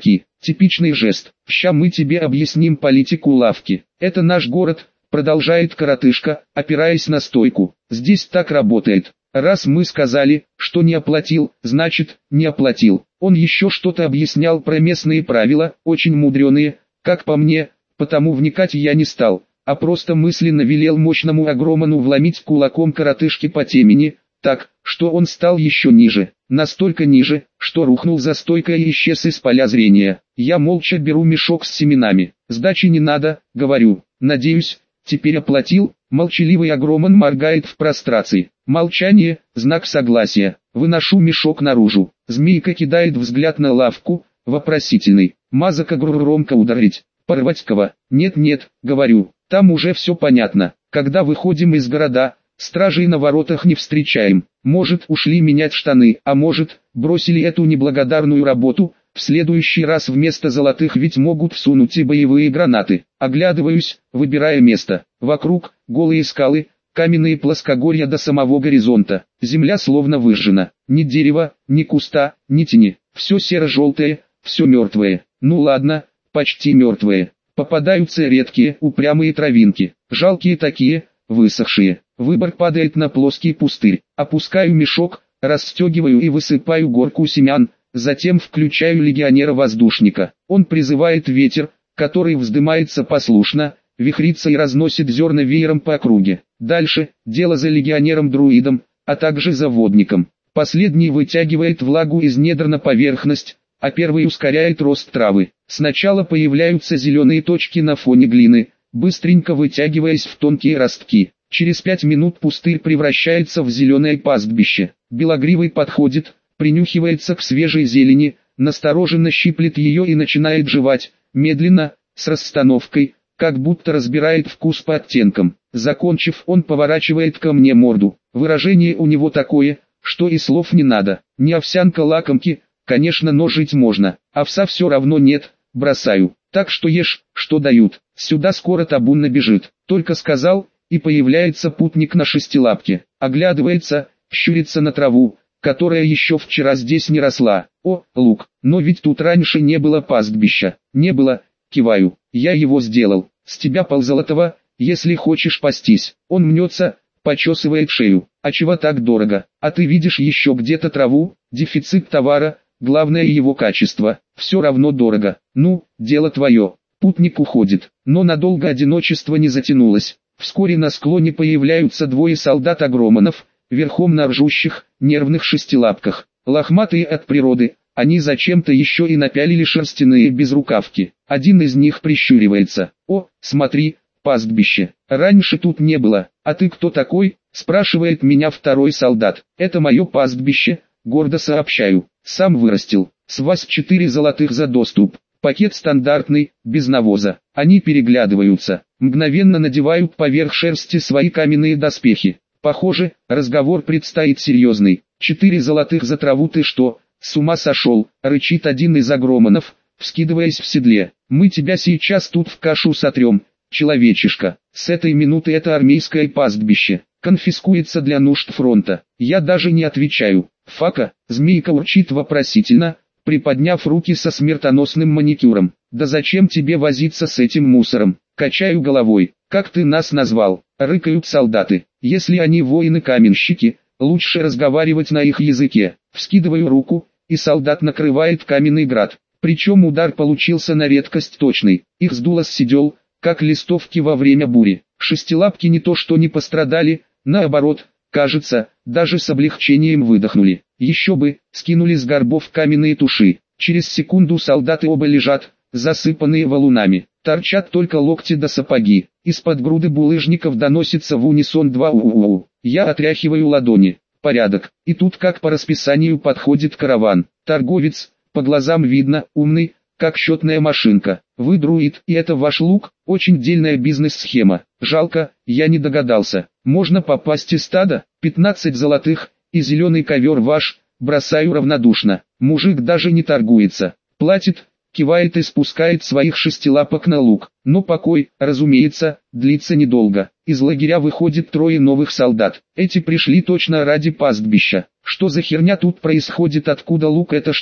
Типичный жест. Ща мы тебе объясним политику лавки. Это наш город, продолжает коротышка, опираясь на стойку. Здесь так работает. Раз мы сказали, что не оплатил, значит, не оплатил. Он еще что-то объяснял про местные правила, очень мудреные, как по мне, потому вникать я не стал, а просто мысленно велел мощному агроману вломить кулаком коротышке по темени, так, что он стал еще ниже, настолько ниже, что рухнул за стойкой и исчез из поля зрения. Я молча беру мешок с семенами. Сдачи не надо, говорю. Надеюсь, теперь оплатил. Молчаливый агроман моргает в прострации. Молчание – знак согласия. Выношу мешок наружу. Змейка кидает взгляд на лавку, вопросительный. Мазака громко ударить. Порвать кого? Нет-нет, говорю. Там уже все понятно. Когда выходим из города, стражей на воротах не встречаем. Может, ушли менять штаны, а может, бросили эту неблагодарную работу. В следующий раз вместо золотых ведь могут всунуть и боевые гранаты. Оглядываюсь, выбирая место. Вокруг голые скалы, каменные плоскогорья до самого горизонта. Земля словно выжжена. Ни дерева, ни куста, ни тени. Все серо-желтое, все мертвое. Ну ладно, почти мертвое. Попадаются редкие, упрямые травинки. Жалкие такие, высохшие. Выбор падает на плоский пустырь. Опускаю мешок, расстегиваю и высыпаю горку семян. Затем включаю легионера-воздушника. Он призывает ветер, который вздымается послушно, вихрится и разносит зерна веером по округе. Дальше, дело за легионером-друидом, а также за водником. Последний вытягивает влагу из недр на поверхность, а первый ускоряет рост травы. Сначала появляются зеленые точки на фоне глины, быстренько вытягиваясь в тонкие ростки. Через пять минут пустырь превращается в зеленое пастбище. Белогривый подходит, принюхивается к свежей зелени, настороженно щиплет ее и начинает жевать, медленно, с расстановкой, как будто разбирает вкус по оттенкам. Закончив, он поворачивает ко мне морду. Выражение у него такое, что и слов не надо. Не овсянка лакомки, конечно, но жить можно. Овса все равно нет, бросаю. Так что ешь, что дают. Сюда скоро табун набежит. Только сказал, и появляется путник на шестилапке. Оглядывается, щурится на траву, которая еще вчера здесь не росла. О, лук, но ведь тут раньше не было пастбища. Не было, киваю, я его сделал. С тебя ползолотого, если хочешь пастись. Он мнется, почесывает шею. А чего так дорого? А ты видишь еще где-то траву? Дефицит товара, главное его качество. Все равно дорого. Ну, дело твое. Путник уходит. Но надолго одиночество не затянулось. Вскоре на склоне появляются двое солдат-агроманов, верхом на ржущих, нервных шестилапках. Лохматые от природы, они зачем-то еще и напялили шерстяные безрукавки. Один из них прищуривается. «О, смотри, пастбище. Раньше тут не было. А ты кто такой?» – спрашивает меня второй солдат. «Это мое пастбище», – гордо сообщаю. «Сам вырастил. С вас четыре золотых за доступ. Пакет стандартный, без навоза». Они переглядываются, мгновенно надевают поверх шерсти свои каменные доспехи. Похоже, разговор предстоит серьезный. «Четыре золотых за траву ты что, с ума сошел?» – рычит один из агроманов, вскидываясь в седле. «Мы тебя сейчас тут в кашу сотрем, человечишка. С этой минуты это армейское пастбище. Конфискуется для нужд фронта». Я даже не отвечаю. «Фака», – змейка урчит вопросительно, приподняв руки со смертоносным маникюром. «Да зачем тебе возиться с этим мусором?» Качаю головой. «Как ты нас назвал?» – рыкают солдаты. «Если они воины-каменщики, лучше разговаривать на их языке». Вскидываю руку, и солдат накрывает каменный град. Причем удар получился на редкость точный. Их сдуло с седел, как листовки во время бури. Шестилапки не то что не пострадали, наоборот, кажется, даже с облегчением выдохнули. Еще бы, скинули с горбов каменные туши. Через секунду солдаты оба лежат, засыпанные валунами. Торчат только локти да сапоги. Из-под груды булыжников доносится в унисон два у-у-у. Я отряхиваю ладони. Порядок. И тут как по расписанию подходит караван. Торговец, по глазам видно, умный, как счетная машинка. Вы друид, и это ваш лук? Очень дельная бизнес-схема. Жалко, я не догадался. Можно попасть из стада? пятнадцать золотых, и зеленый ковер ваш, бросаю равнодушно. Мужик даже не торгуется. Платит, кивает и спускает своих шестилапок на луг. Но покой, разумеется, длится недолго. Из лагеря выходит трое новых солдат. Эти пришли точно ради пастбища. Что за херня тут происходит, откуда лук, это что?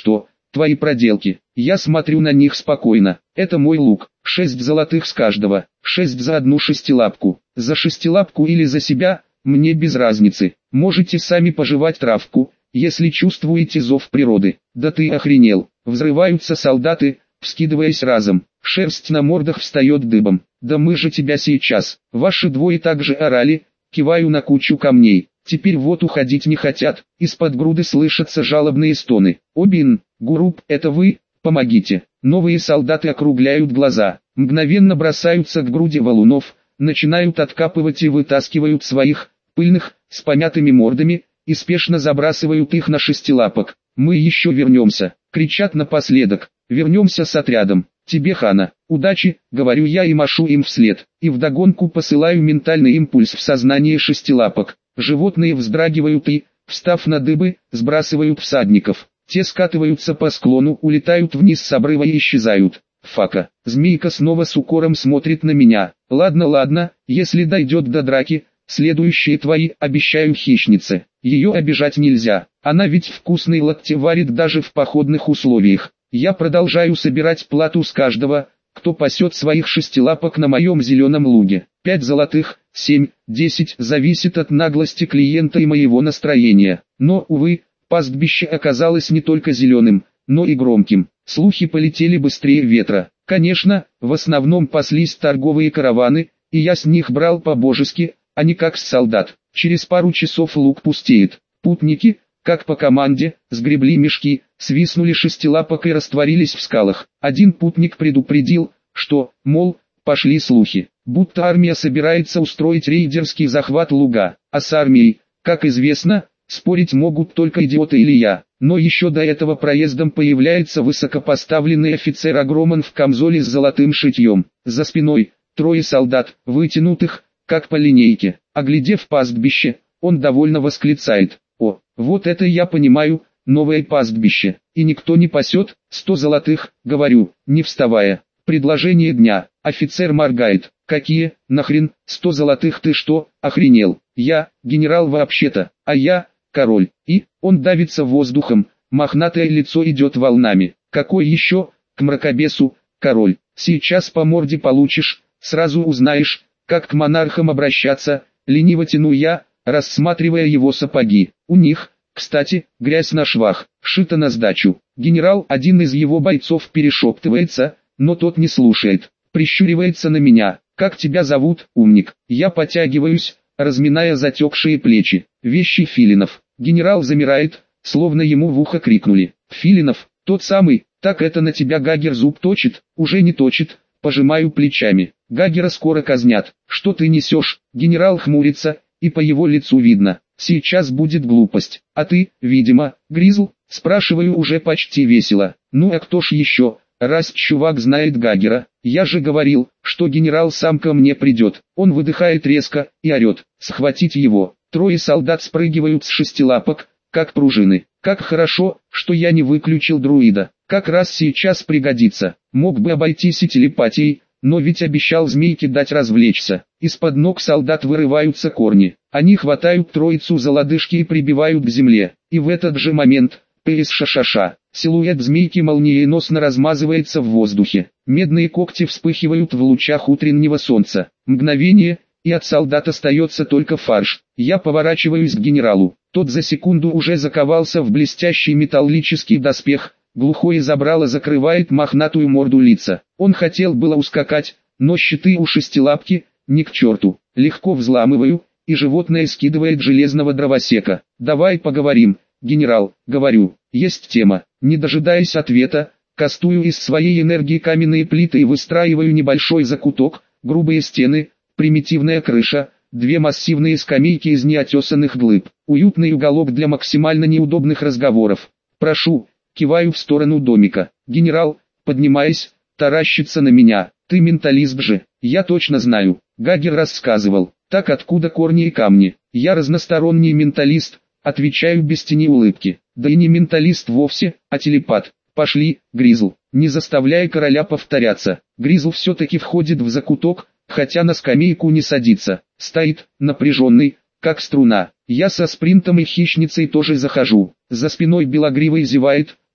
твои проделки. Я смотрю на них спокойно. Это мой лук. Шесть золотых с каждого. Шесть за одну шестилапку. За шестилапку или за себя, мне без разницы. Можете сами пожевать травку, если чувствуете зов природы. Да ты охренел. Взрываются солдаты, вскидываясь разом. Шерсть на мордах встает дыбом. Да мы же тебя сейчас. Ваши двое также орали. Киваю на кучу камней. Теперь вот уходить не хотят. Из-под груды слышатся жалобные стоны. Обин, Гуруп, это вы? Помогите. Новые солдаты округляют глаза. Мгновенно бросаются к груди валунов. Начинают откапывать и вытаскивают своих, пыльных, с помятыми мордами, и спешно забрасывают их на шестилапок. Мы еще вернемся. Кричат напоследок. Вернемся с отрядом. Тебе, Хана, удачи, говорю я и машу им вслед. И вдогонку посылаю ментальный импульс в сознание шестилапок. Животные вздрагивают и, встав на дыбы, сбрасывают всадников. Те скатываются по склону, улетают вниз с обрыва и исчезают. Фака. Змейка снова с укором смотрит на меня. Ладно, ладно, если дойдет до драки, следующие твои, обещаю, хищнице. Ее обижать нельзя. Она ведь вкусные локти варит даже в походных условиях. Я продолжаю собирать плату с каждого, кто пасет своих шестилапок на моем зеленом луге. Пять золотых, семь, десять, зависит от наглости клиента и моего настроения. Но, увы, пастбище оказалось не только зеленым, но и громким. Слухи полетели быстрее ветра. Конечно, в основном паслись торговые караваны, и я с них брал по-божески, а не как с солдат. Через пару часов луг пустеет. Путники, как по команде, сгребли мешки, свистнули шестилапок и растворились в скалах. Один путник предупредил, что, мол, пошли слухи, будто армия собирается устроить рейдерский захват луга, а с армией, как известно, спорить могут только идиоты или я. Но еще до этого проездом появляется высокопоставленный офицер Агроман в камзоле с золотым шитьем. За спиной трое солдат, вытянутых, как по линейке. Оглядев пастбище, он довольно восклицает: «О, вот это я понимаю, новое пастбище, и никто не пасет, сто золотых», говорю, не вставая. Предложение дня. Офицер моргает. «Какие, нахрен, сто золотых, ты что, охренел? Я, генерал вообще-то, а я, король». И, он давится воздухом, мохнатое лицо идет волнами. «Какой еще, к мракобесу, король? Сейчас по морде получишь, сразу узнаешь, как к монархам обращаться», лениво тяну я, рассматривая его сапоги. У них, кстати, грязь на швах, шито на сдачу. Генерал, один из его бойцов, перешептывается, но тот не слушает, прищуривается на меня. «Как тебя зовут, умник?» Я потягиваюсь, разминая затекшие плечи. «Вещи Филинов». Генерал замирает, словно ему в ухо крикнули. «Филинов, тот самый, так это на тебя Гагер зуб точит?» «Уже не точит», пожимаю плечами. «Гагера скоро казнят». «Что ты несешь?» Генерал хмурится, и по его лицу видно. «Сейчас будет глупость. А ты, видимо, Гризл?» Спрашиваю уже почти весело. «Ну а кто ж еще, раз чувак знает Гагера? Я же говорил, что генерал сам ко мне придет». Он выдыхает резко и орет: «Схватить его!» Трое солдат спрыгивают с шестилапок, как пружины. Как хорошо, что я не выключил друида. Как раз сейчас пригодится. Мог бы обойтись и телепатией, но ведь обещал змейке дать развлечься. Из-под ног солдат вырываются корни. Они хватают троицу за лодыжки и прибивают к земле. И в этот же момент, пс-ша-ша-ша, силуэт змейки молниеносно размазывается в воздухе. Медные когти вспыхивают в лучах утреннего солнца. Мгновение, и от солдат остается только фарш. Я поворачиваюсь к генералу. Тот за секунду уже заковался в блестящий металлический доспех. Глухое забрало закрывает мохнатую морду лица. Он хотел было ускакать, но щиты у шестилапки, ни к черту. Легко взламываю, и животное скидывает железного дровосека. «Давай поговорим, генерал», говорю, «есть тема». Не дожидаясь ответа, кастую из своей энергии каменные плиты и выстраиваю небольшой закуток, грубые стены, примитивная крыша, две массивные скамейки из неотесанных глыб, уютный уголок для максимально неудобных разговоров. «Прошу», киваю в сторону домика. Генерал, поднимаясь, таращится на меня. «Ты менталист же?» «Я точно знаю. Гагер рассказывал». «Так откуда корни и камни?» «Я разносторонний менталист», отвечаю без тени улыбки. «Да и не менталист вовсе, а телепат». «Пошли, Гризл». Не заставляя короля повторяться, Гризл все-таки входит в закуток, хотя на скамейку не садится. Стоит, напряженный, как струна. Я со спринтом и хищницей тоже захожу. За спиной белогривый зевает,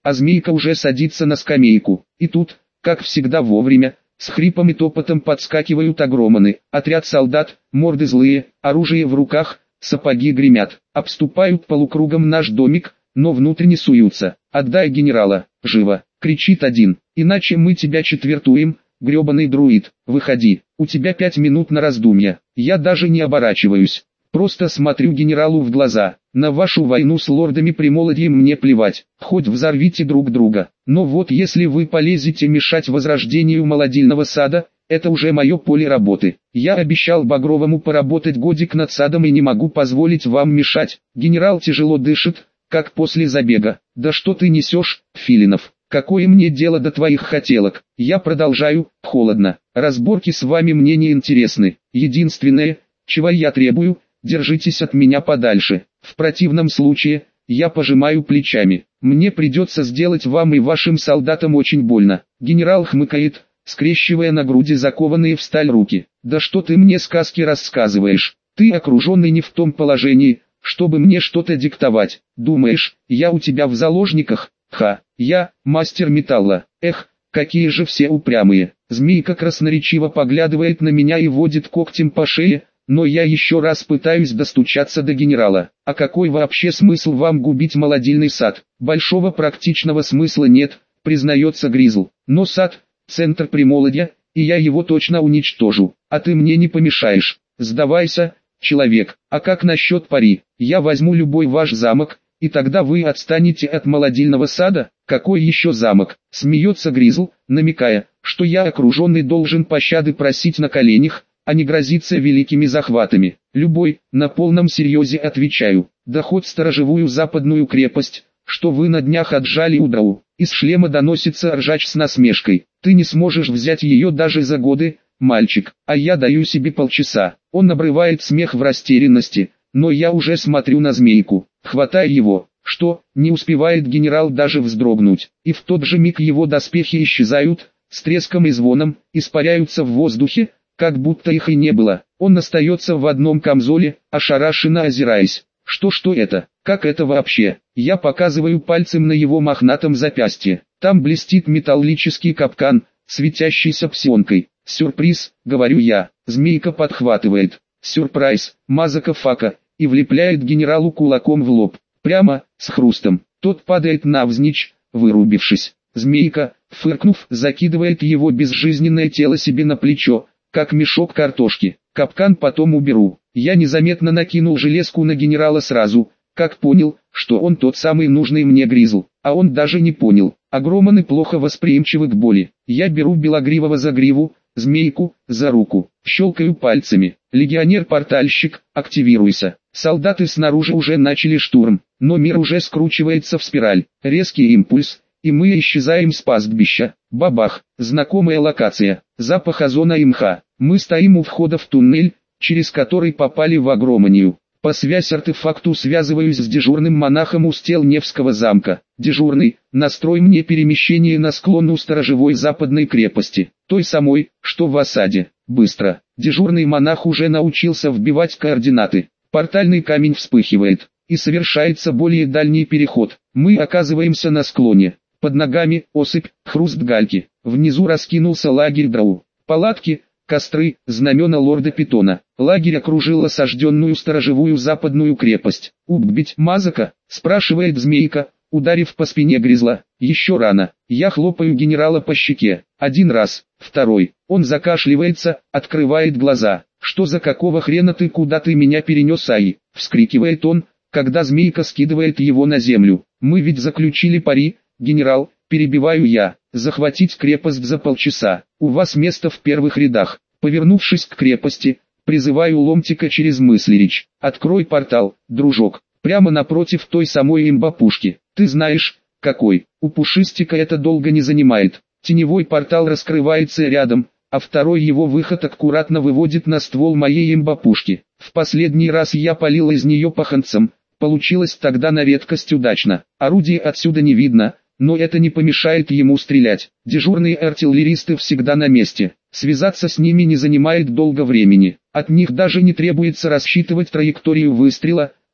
а змейка уже садится на скамейку. И тут, как всегда вовремя, с хрипом и топотом подскакивают агроманы. Отряд солдат, морды злые, оружие в руках, сапоги гремят. Обступают полукругом наш домик, но внутренне суются. «Отдай генерала, живо!» — кричит один. «Иначе мы тебя четвертуем, гребаный друид. Выходи, у тебя пять минут на раздумья». Я даже не оборачиваюсь. Просто смотрю генералу в глаза. На вашу войну с лордами Примолодьем мне плевать, хоть взорвите друг друга. Но вот если вы полезете мешать возрождению молодильного сада, это уже мое поле работы. Я обещал Багровому поработать годик над садом и не могу позволить вам мешать. Генерал тяжело дышит, как после забега. Да что ты несешь, Филинов? Какое мне дело до твоих хотелок? Я продолжаю, холодно. Разборки с вами мне не интересны. Единственное, чего я требую, держитесь от меня подальше. В противном случае, я пожимаю плечами. Мне придется сделать вам и вашим солдатам очень больно. Генерал хмыкает, скрещивая на груди закованные в сталь руки. Да что ты мне сказки рассказываешь? Ты окруженный не в том положении, чтобы мне что-то диктовать. Думаешь, я у тебя в заложниках? Ха, я, мастер металла. Эх, какие же все упрямые. Змейка красноречиво поглядывает на меня и водит когтем по шее, но я еще раз пытаюсь достучаться до генерала. А какой вообще смысл вам губить молодильный сад? Большого практичного смысла нет, признается Гризл. Но сад — центр Примолодья, и я его точно уничтожу. А ты мне не помешаешь. Сдавайся, человек. А как насчет пари? Я возьму любой ваш замок, и тогда вы отстанете от молодильного сада? Какой еще замок? Смеется Гризл, намекая, что я окруженный должен пощады просить на коленях, а не грозиться великими захватами. Любой, на полном серьезе отвечаю. Да хоть сторожевую западную крепость, что вы на днях отжали у Драу. Из шлема доносится ржач с насмешкой. Ты не сможешь взять ее даже за годы, мальчик, а я даю себе полчаса. Он обрывает смех в растерянности, но я уже смотрю на змейку. Хватай его. Что, не успевает генерал даже вздрогнуть, и в тот же миг его доспехи исчезают, с треском и звоном, испаряются в воздухе, как будто их и не было. Он остается в одном камзоле, ошарашенно озираясь. Что-что это? Как это вообще? Я показываю пальцем на его мохнатом запястье. Там блестит металлический капкан, светящийся псионкой. Сюрприз, говорю я. Змейка подхватывает. Сюрприз, мазака-фака, и влепляет генералу кулаком в лоб. Прямо, с хрустом. Тот падает навзничь, вырубившись. Змейка, фыркнув, закидывает его безжизненное тело себе на плечо, как мешок картошки. Капкан потом уберу. Я незаметно накинул железку на генерала сразу, как понял, что он тот самый нужный мне Гризл. А он даже не понял. Агроманы плохо восприимчивы к боли. Я беру Белогривого за гриву, змейку, за руку. Щелкаю пальцами. Легионер-портальщик, активируйся. Солдаты снаружи уже начали штурм, но мир уже скручивается в спираль. Резкий импульс, и мы исчезаем с пастбища. Бабах, знакомая локация, запах озона и мха. Мы стоим у входа в туннель, через который попали в агроманию. По связь-артефакту связываюсь с дежурным монахом у стен Невского замка. Дежурный, настрой мне перемещение на склон у сторожевой западной крепости, той самой, что в осаде. Быстро. Дежурный монах уже научился вбивать координаты. Портальный камень вспыхивает, и совершается более дальний переход. Мы оказываемся на склоне. Под ногами осыпь, хруст гальки. Внизу раскинулся лагерь Драу. Палатки, костры, знамена лорда Питона. Лагерь окружил осажденную сторожевую западную крепость. «Убить Мазака?» – спрашивает змейка, ударив по спине Гризла. «Еще рано». Я хлопаю генерала по щеке. Один раз, второй. Он закашливается, открывает глаза. «Что за какого хрена ты, куда ты меня перенес, Ай?» – вскрикивает он, когда змейка скидывает его на землю. «Мы ведь заключили пари, генерал», – перебиваю я. «Захватить крепость за полчаса. У вас место в первых рядах». Повернувшись к крепости, призываю Ломтика через мыслеречь. «Открой портал, дружок, прямо напротив той самой имбапушки. Ты знаешь, какой. У Пушистика это долго не занимает. Теневой портал раскрывается рядом, а второй его выход аккуратно выводит на ствол моей имбапушки. В последний раз я палил из нее паханцем, получилось тогда на редкость удачно. Орудие отсюда не видно, но это не помешает ему стрелять. Дежурные артиллеристы всегда на месте. Связаться с ними не занимает долго времени. От них даже не требуется рассчитывать траекторию выстрела,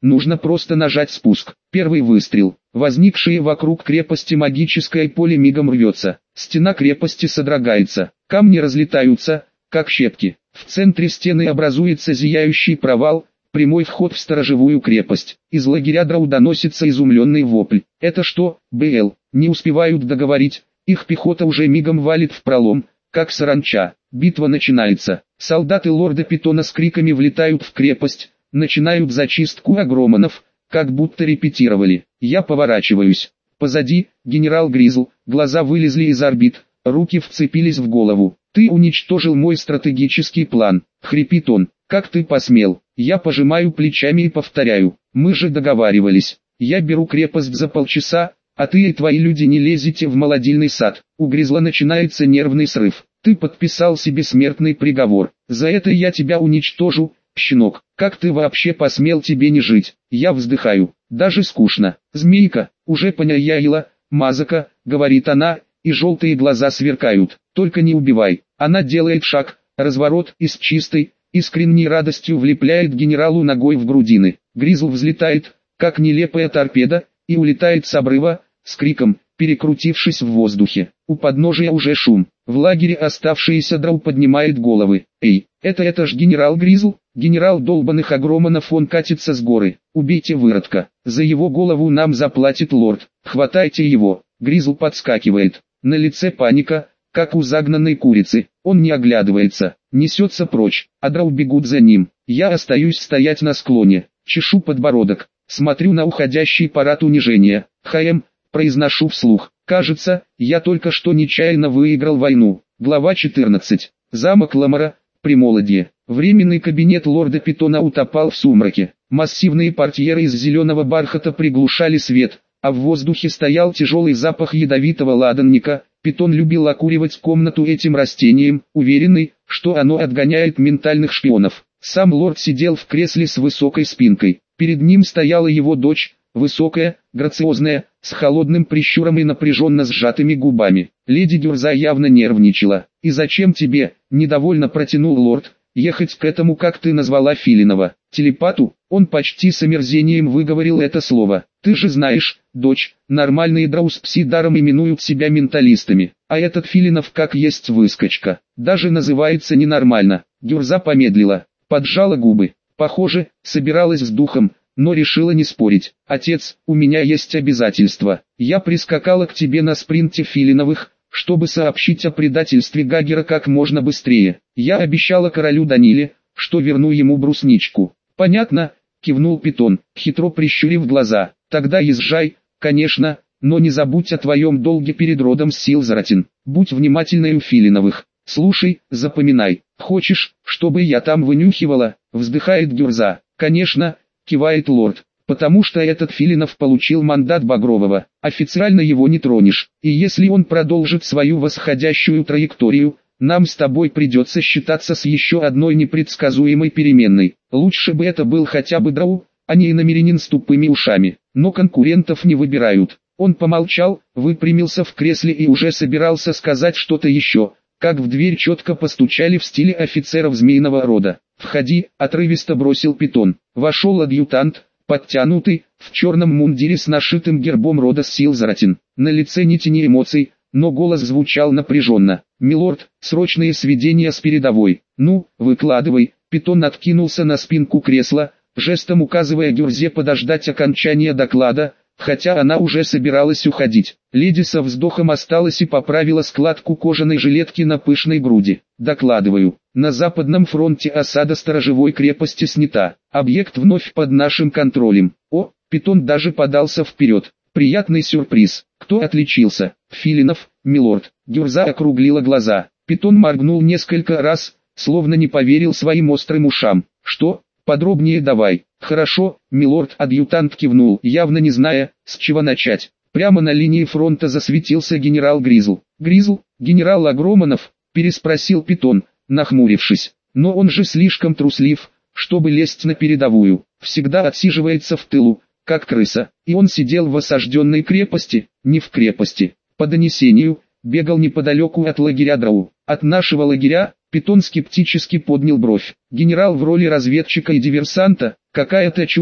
нужно просто нажать спуск. Первый выстрел. Возникшее вокруг крепости магическое поле мигом рвется. Стена крепости содрогается. Камни разлетаются, как щепки. В центре стены образуется зияющий провал, прямой вход в сторожевую крепость. Из лагеря Драу доносится изумленный вопль. «Это что, БЛ?» Не успевают договорить, их пехота уже мигом валит в пролом, как саранча. Битва начинается. Солдаты лорда Питона с криками влетают в крепость, начинают зачистку агроманов, как будто репетировали. Я поворачиваюсь. Позади, генерал Гризл, глаза вылезли из орбит, руки вцепились в голову. «Ты уничтожил мой стратегический план», — хрипит он. «Как ты посмел?» Я пожимаю плечами и повторяю. «Мы же договаривались. Я беру крепость за полчаса, а ты и твои люди не лезете в молодильный сад». У Гризла начинается нервный срыв. «Ты подписал себе смертный приговор. За это я тебя уничтожу, щенок. Как ты вообще посмел тебе не жить?» Я вздыхаю. «Даже скучно. Змейка, уже поняяила, мазака», — говорит она, и желтые глаза сверкают. «Только не убивай». Она делает шаг, разворот и с чистой, искренней радостью влепляет генералу ногой в грудины. Гризл взлетает, как нелепая торпеда, и улетает с обрыва, с криком, перекрутившись в воздухе. У подножия уже шум. В лагере оставшиеся Драу поднимает головы. «Эй, это это ж генерал Гризл? Генерал долбаных агроманов, он катится с горы. Убейте выродка. За его голову нам заплатит лорд. Хватайте его». Гризл подскакивает. На лице паника, как у загнанной курицы. Он не оглядывается, несется прочь, а Драу бегут за ним. Я остаюсь стоять на склоне, чешу подбородок, смотрю на уходящий парад унижения. «ХМ», произношу вслух. Кажется, я только что нечаянно выиграл войну. Глава четырнадцать. Замок Ламара, Примолодье. Временный кабинет лорда Питона утопал в сумраке. Массивные портьеры из зеленого бархата приглушали свет, а в воздухе стоял тяжелый запах ядовитого ладанника. Питон любил окуривать комнату этим растением, уверенный, что оно отгоняет ментальных шпионов. Сам лорд сидел в кресле с высокой спинкой. Перед ним стояла его дочь, высокая, грациозная, с холодным прищуром и напряженно сжатыми губами. Леди Дюрза явно нервничала. «И зачем тебе?» – недовольно протянул лорд. «Ехать к этому, как ты назвала Филинова, телепату?» Он почти с омерзением выговорил это слово. «Ты же знаешь, дочь, нормальные Драу с пси-даром именуют себя менталистами, а этот Филинов как есть выскочка. Даже называется ненормально». Дюрза помедлила, поджала губы. Похоже, собиралась с духом, но решила не спорить. «Отец, у меня есть обязательства. Я прискакала к тебе на спринте Филиновых, чтобы сообщить о предательстве Гагера как можно быстрее. Я обещала королю Даниле, что верну ему брусничку». «Понятно», — кивнул Питон, хитро прищурив глаза. «Тогда езжай, конечно, но не забудь о твоем долге перед родом Силзаратин. Будь внимательной у Филиновых. Слушай, запоминай. Хочешь, чтобы я там вынюхивала?» Вздыхает Гюрза. «Конечно», — кивает лорд. «Потому что этот Филинов получил мандат Багрового. Официально его не тронешь. И если он продолжит свою восходящую траекторию, нам с тобой придется считаться с еще одной непредсказуемой переменной. Лучше бы это был хотя бы Драу, а не иномерянин с тупыми ушами. Но конкурентов не выбирают». Он помолчал, выпрямился в кресле и уже собирался сказать что-то еще, как в дверь четко постучали в стиле офицеров змеиного рода. «Входи», — отрывисто бросил Питон. Вошел адъютант, подтянутый, в черном мундире с нашитым гербом рода Силзаратин. На лице ни тени эмоций, но голос звучал напряженно. «Милорд, срочные сведения с передовой». «Ну, выкладывай». Питон откинулся на спинку кресла, жестом указывая Гюрзе подождать окончания доклада, хотя она уже собиралась уходить. Леди со вздохом осталась и поправила складку кожаной жилетки на пышной груди. «Докладываю. На западном фронте осада сторожевой крепости снята. Объект вновь под нашим контролем». О, Питон даже подался вперед. Приятный сюрприз. Кто отличился? Филинов, милорд. Гюрза округлила глаза. Питон моргнул несколько раз, словно не поверил своим острым ушам. «Что? Подробнее давай». «Хорошо», милорд. Адъютант кивнул, явно не зная, с чего начать. Прямо на линии фронта засветился генерал Гризл. «Гризл? Генерал Агроманов?» – переспросил Питон, нахмурившись. «Но он же слишком труслив, чтобы лезть на передовую. Всегда отсиживается в тылу, как крыса. И он сидел в осажденной крепости, не в крепости. По донесению, бегал неподалеку от лагеря Драу. От нашего лагеря?» Питон скептически поднял бровь. «Генерал в роли разведчика и диверсанта? Какая-то чушь»,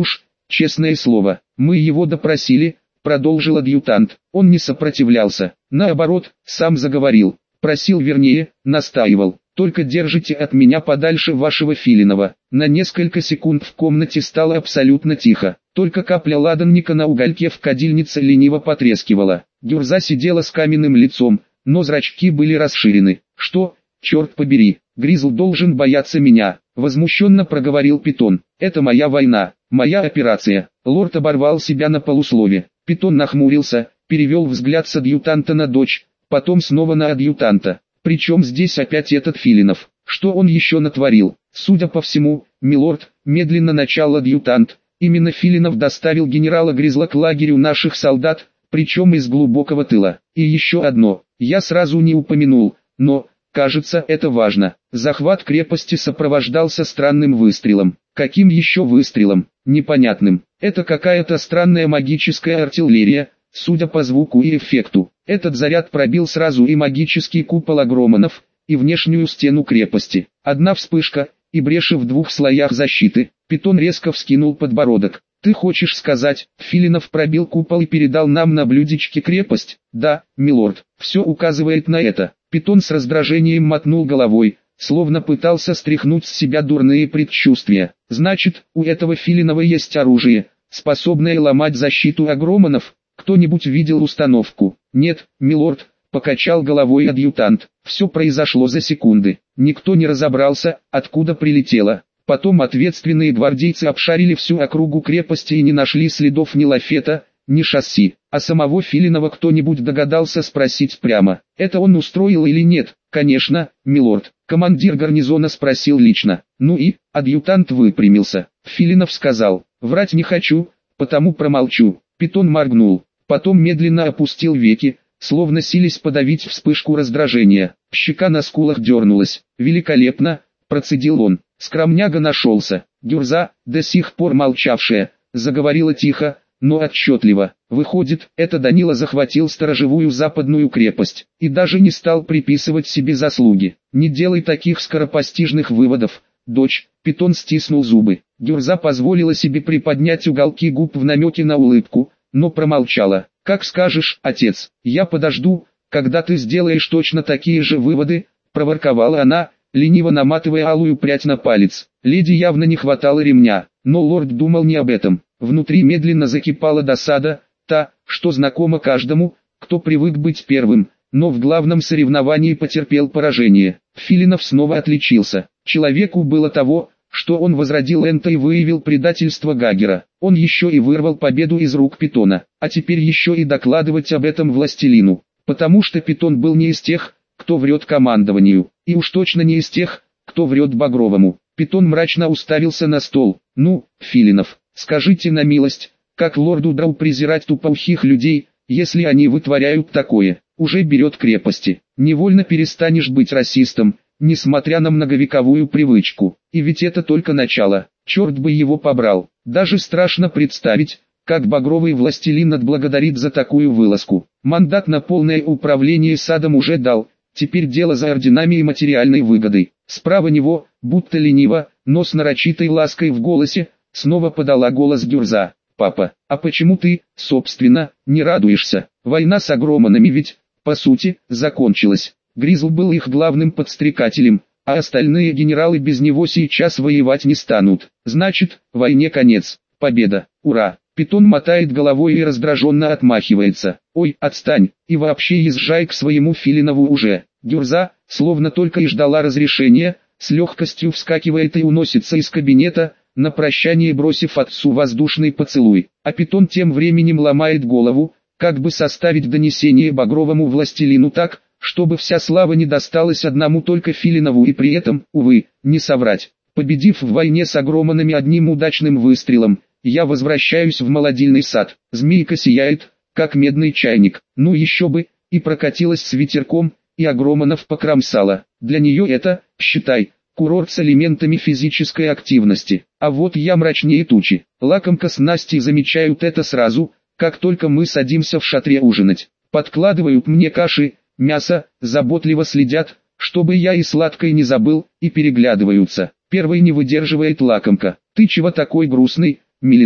честное слово. Мы его допросили, продолжил адъютант. Он не сопротивлялся, наоборот, сам заговорил. Просил, вернее, настаивал. Только держите от меня подальше вашего Филинова. На несколько секунд в комнате стало абсолютно тихо. Только капля ладанника на угольке в кадильнице лениво потрескивала. Гюрза сидела с каменным лицом, но зрачки были расширены. «Что, черт побери, Гризл должен бояться меня», — возмущенно проговорил Питон. «Это моя война, моя операция». Лорд оборвал себя на полуслове. Питон нахмурился, перевел взгляд с адъютанта на дочь, потом снова на адъютанта. «Причем здесь опять этот Филинов? Что он еще натворил?» «Судя по всему, милорд», — медленно начал адъютант, «именно Филинов доставил генерала Гризла к лагерю наших солдат, причем из глубокого тыла. И еще одно, я сразу не упомянул, но, кажется, это важно. Захват крепости сопровождался странным выстрелом». «Каким еще выстрелом?» «Непонятным. Это какая-то странная магическая артиллерия, судя по звуку и эффекту. Этот заряд пробил сразу и магический купол Агроманов, и внешнюю стену крепости. Одна вспышка, и бреши в двух слоях защиты». Питон резко вскинул подбородок. «Ты хочешь сказать, Филинов пробил купол и передал нам на блюдечке крепость?» «Да, милорд, все указывает на это». Питон с раздражением мотнул головой, словно пытался стряхнуть с себя дурные предчувствия. «Значит, у этого Филинова есть оружие, способное ломать защиту Агроманов? Кто-нибудь видел установку?» «Нет, милорд», — покачал головой адъютант. «Все произошло за секунды. Никто не разобрался, откуда прилетело. Потом ответственные гвардейцы обшарили всю округу крепости и не нашли следов ни лафета, ни шасси. А самого Филинова кто-нибудь догадался спросить прямо, это он устроил или нет?» «Конечно, милорд». Командир гарнизона спросил лично. «Ну и?» Адъютант выпрямился. Филинов сказал: «Врать не хочу, потому промолчу». Питон моргнул, потом медленно опустил веки, словно силясь подавить вспышку раздражения. Щека на скулах дернулась. «Великолепно», — процедил он. Скромняга нашелся. Гюрза, до сих пор молчавшая, заговорила тихо, но отчетливо. Выходит, это Данила захватил сторожевую западную крепость, и даже не стал приписывать себе заслуги. «Не делай таких скоропостижных выводов, дочь», — Питон стиснул зубы. Гюрза позволила себе приподнять уголки губ в намеке на улыбку, но промолчала. «Как скажешь, отец, я подожду, когда ты сделаешь точно такие же выводы», — проворковала она, лениво наматывая алую прядь на палец. Леди явно не хватало ремня, но лорд думал не об этом. Внутри медленно закипала досада, та, что знакома каждому, кто привык быть первым, но в главном соревновании потерпел поражение. Филинов снова отличился. Человеку было того, что он возродил Энта и выявил предательство Гагера. Он еще и вырвал победу из рук Питона, а теперь еще и докладывать об этом властелину. Потому что Питон был не из тех, кто врет командованию, и уж точно не из тех, кто врет Багровому. Питон мрачно уставился на стол. «Ну, Филинов, скажите на милость, как лорду Драу презирать тупоухих людей, если они вытворяют такое? Уже берет крепости. Невольно перестанешь быть расистом, несмотря на многовековую привычку. И ведь это только начало. Черт бы его побрал. Даже страшно представить, как багровый властелин отблагодарит за такую вылазку. Мандат на полное управление садом уже дал, теперь дело за орденами и материальной выгодой». Справа него, будто лениво, но с нарочитой лаской в голосе, снова подала голос Гюрза. «Папа, а почему ты, собственно, не радуешься? Война с Агроманами ведь, по сути, закончилась. Гризл был их главным подстрекателем, а остальные генералы без него сейчас воевать не станут. Значит, войне конец, победа, ура!» Питон мотает головой и раздраженно отмахивается. «Ой, отстань, и вообще езжай к своему Филинову уже». Гюрза, словно только и ждала разрешения, с легкостью вскакивает и уносится из кабинета, на прощание бросив отцу воздушный поцелуй. А Питон тем временем ломает голову, как бы составить донесение багровому властелину так, чтобы вся слава не досталась одному только Филинову и при этом, увы, не соврать. Победив в войне с Агроманами одним удачным выстрелом, я возвращаюсь в молодильный сад. Змейка сияет, как медный чайник. Ну еще бы, и прокатилась с ветерком, и Агроманов покромсала. Для нее это, считай, курорт с элементами физической активности. А вот я мрачнее тучи. Лакомка с Настей замечают это сразу, как только мы садимся в шатре ужинать. Подкладывают мне каши, мясо, заботливо следят, чтобы я и сладкой не забыл, и переглядываются. Первой не выдерживает Лакомка. «Ты чего такой грустный, Мелинда?»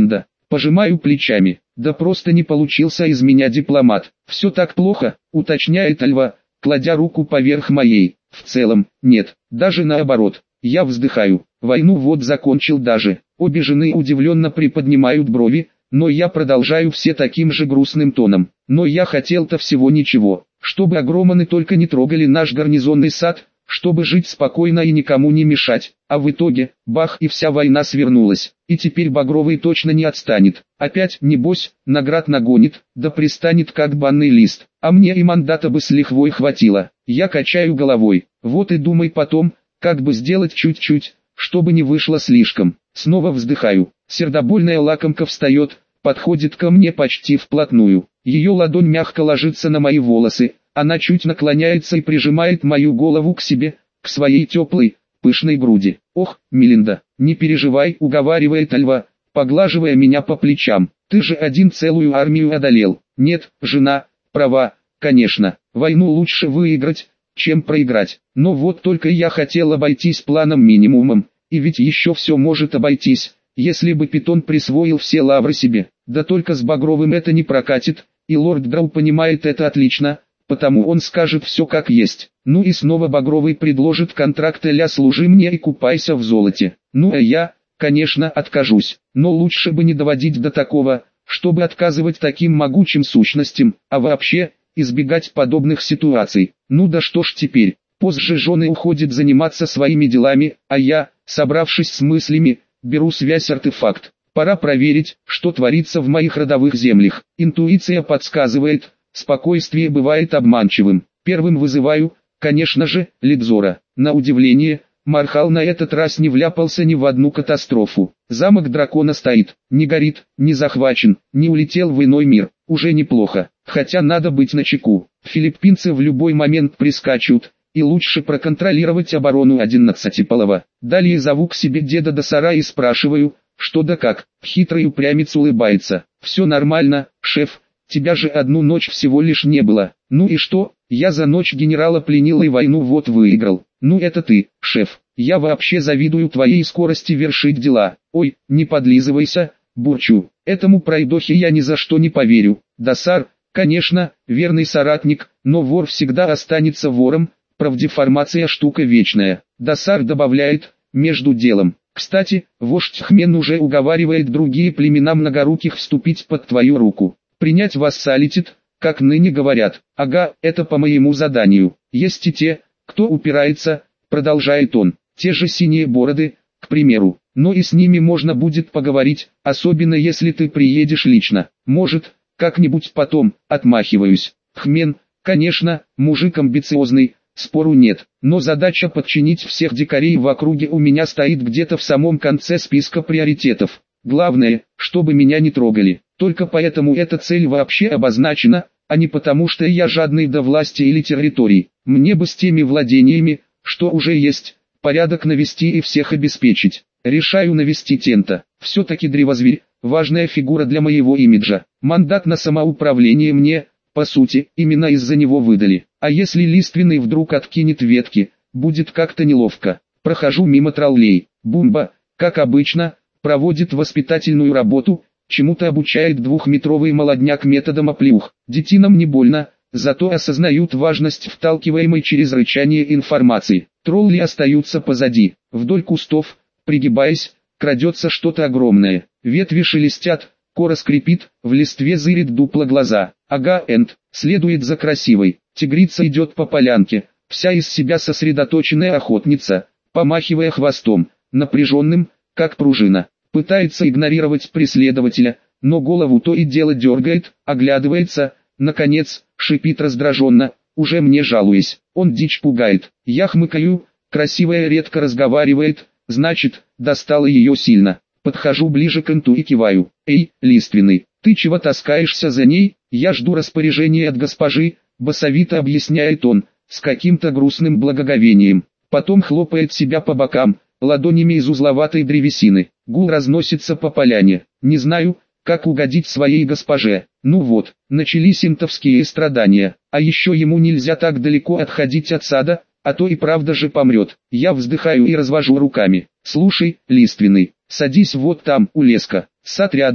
Пожимаю плечами. Да просто не получился из меня дипломат. Все так плохо, уточняет Альва, кладя руку поверх моей. В целом, нет, даже наоборот. Я вздыхаю. Войну вот закончил даже. Обе жены удивленно приподнимают брови, но я продолжаю все таким же грустным тоном. Но я хотел-то всего ничего, чтобы агроманы только не трогали наш гарнизонный сад, чтобы жить спокойно и никому не мешать. А в итоге, бах, и вся война свернулась. И теперь Багровый точно не отстанет. Опять, небось, наград нагонит, да пристанет как банный лист. А мне и мандата бы с лихвой хватило. Я качаю головой. Вот и думай потом, как бы сделать чуть-чуть, чтобы не вышло слишком. Снова вздыхаю. Сердобольная лакомка встает, подходит ко мне почти вплотную. Ее ладонь мягко ложится на мои волосы. Она чуть наклоняется и прижимает мою голову к себе, к своей теплой, пышной груди. «Ох, Мелинда, не переживай», — уговаривает Альва, поглаживая меня по плечам. «Ты же один целую армию одолел». «Нет, жена, права, конечно, войну лучше выиграть, чем проиграть. Но вот только я хотел обойтись планом минимумом, и ведь еще все может обойтись, если бы Питон присвоил все лавры себе. Да только с Багровым это не прокатит, и лорд Драу понимает это отлично, потому он скажет все как есть. Ну и снова Багровый предложит контракт «Эля, служи мне и купайся в золоте». Ну а я, конечно, откажусь, но лучше бы не доводить до такого, чтобы отказывать таким могучим сущностям, а вообще, избегать подобных ситуаций. Ну да что ж теперь, позже жены уходит заниматься своими делами, а я, собравшись с мыслями, беру связь-артефакт. Пора проверить, что творится в моих родовых землях. Интуиция подсказывает, спокойствие бывает обманчивым. Первым вызываю, конечно же, Лидзора. На удивление, Мархал на этот раз не вляпался ни в одну катастрофу. Замок дракона стоит, не горит, не захвачен, не улетел в иной мир. Уже неплохо, хотя надо быть начеку. Филиппинцы в любой момент прискачут, и лучше проконтролировать оборону одиннадцатиполого. Далее зову к себе деда Досара и спрашиваю, что да как. Хитрый упрямец улыбается. «Все нормально, шеф, тебя же одну ночь всего лишь не было». «Ну и что, я за ночь генерала пленил и войну вот выиграл». «Ну это ты, шеф, я вообще завидую твоей скорости вершить дела». «Ой, не подлизывайся», бурчу. «Этому пройдохе я ни за что не поверю». Досар, конечно, верный соратник, но вор всегда останется вором, правдеформация штука вечная. Досар добавляет, между делом. «Кстати, вождь Хмен уже уговаривает другие племена многоруких вступить под твою руку. Принять вассалитет, как ныне говорят. Ага, это по моему заданию. Есть и те, кто упирается», продолжает он. «Те же синие бороды, к примеру. Но и с ними можно будет поговорить, особенно если ты приедешь лично. Может, как-нибудь потом», отмахиваюсь. Хмен, конечно, мужик амбициозный, спору нет, но задача подчинить всех дикарей в округе у меня стоит где-то в самом конце списка приоритетов. Главное, чтобы меня не трогали. Только поэтому эта цель вообще обозначена, а не потому что я жадный до власти или территорий. Мне бы с теми владениями, что уже есть, порядок навести и всех обеспечить. Решаю навести Тента. Все-таки древозверь, важная фигура для моего имиджа. Мандат на самоуправление мне, по сути, именно из-за него выдали. А если лиственный вдруг откинет ветки, будет как-то неловко. Прохожу мимо троллей. Бумба, как обычно, проводит воспитательную работу, чему-то обучает двухметровый молодняк методом оплеух. Детинам не больно, зато осознают важность вталкиваемой через рычание информации. Тролли остаются позади. Вдоль кустов, пригибаясь, крадется что-то огромное. Ветви шелестят, кора скрипит, в листве зырит дупло глаза. Ага, энд, следует за красивой. Тигрица идет по полянке, вся из себя сосредоточенная охотница, помахивая хвостом, напряженным, как пружина. Пытается игнорировать преследователя, но голову то и дело дергает, оглядывается, наконец, шипит раздраженно, уже мне жалуясь. Он дичь пугает. Я хмыкаю, красивая редко разговаривает, значит, достала ее сильно. Подхожу ближе к Энту и киваю. «Эй, лиственный, ты чего таскаешься за ней? Я жду распоряжения от госпожи», басовито объясняет он, с каким-то грустным благоговением. Потом хлопает себя по бокам, ладонями из узловатой древесины. Гул разносится по поляне. Не знаю, как угодить своей госпоже. Ну вот, начались интовские страдания. А еще ему нельзя так далеко отходить от сада, а то и правда же помрет. Я вздыхаю и развожу руками. «Слушай, лиственный, садись вот там, у леска. Сад рядом,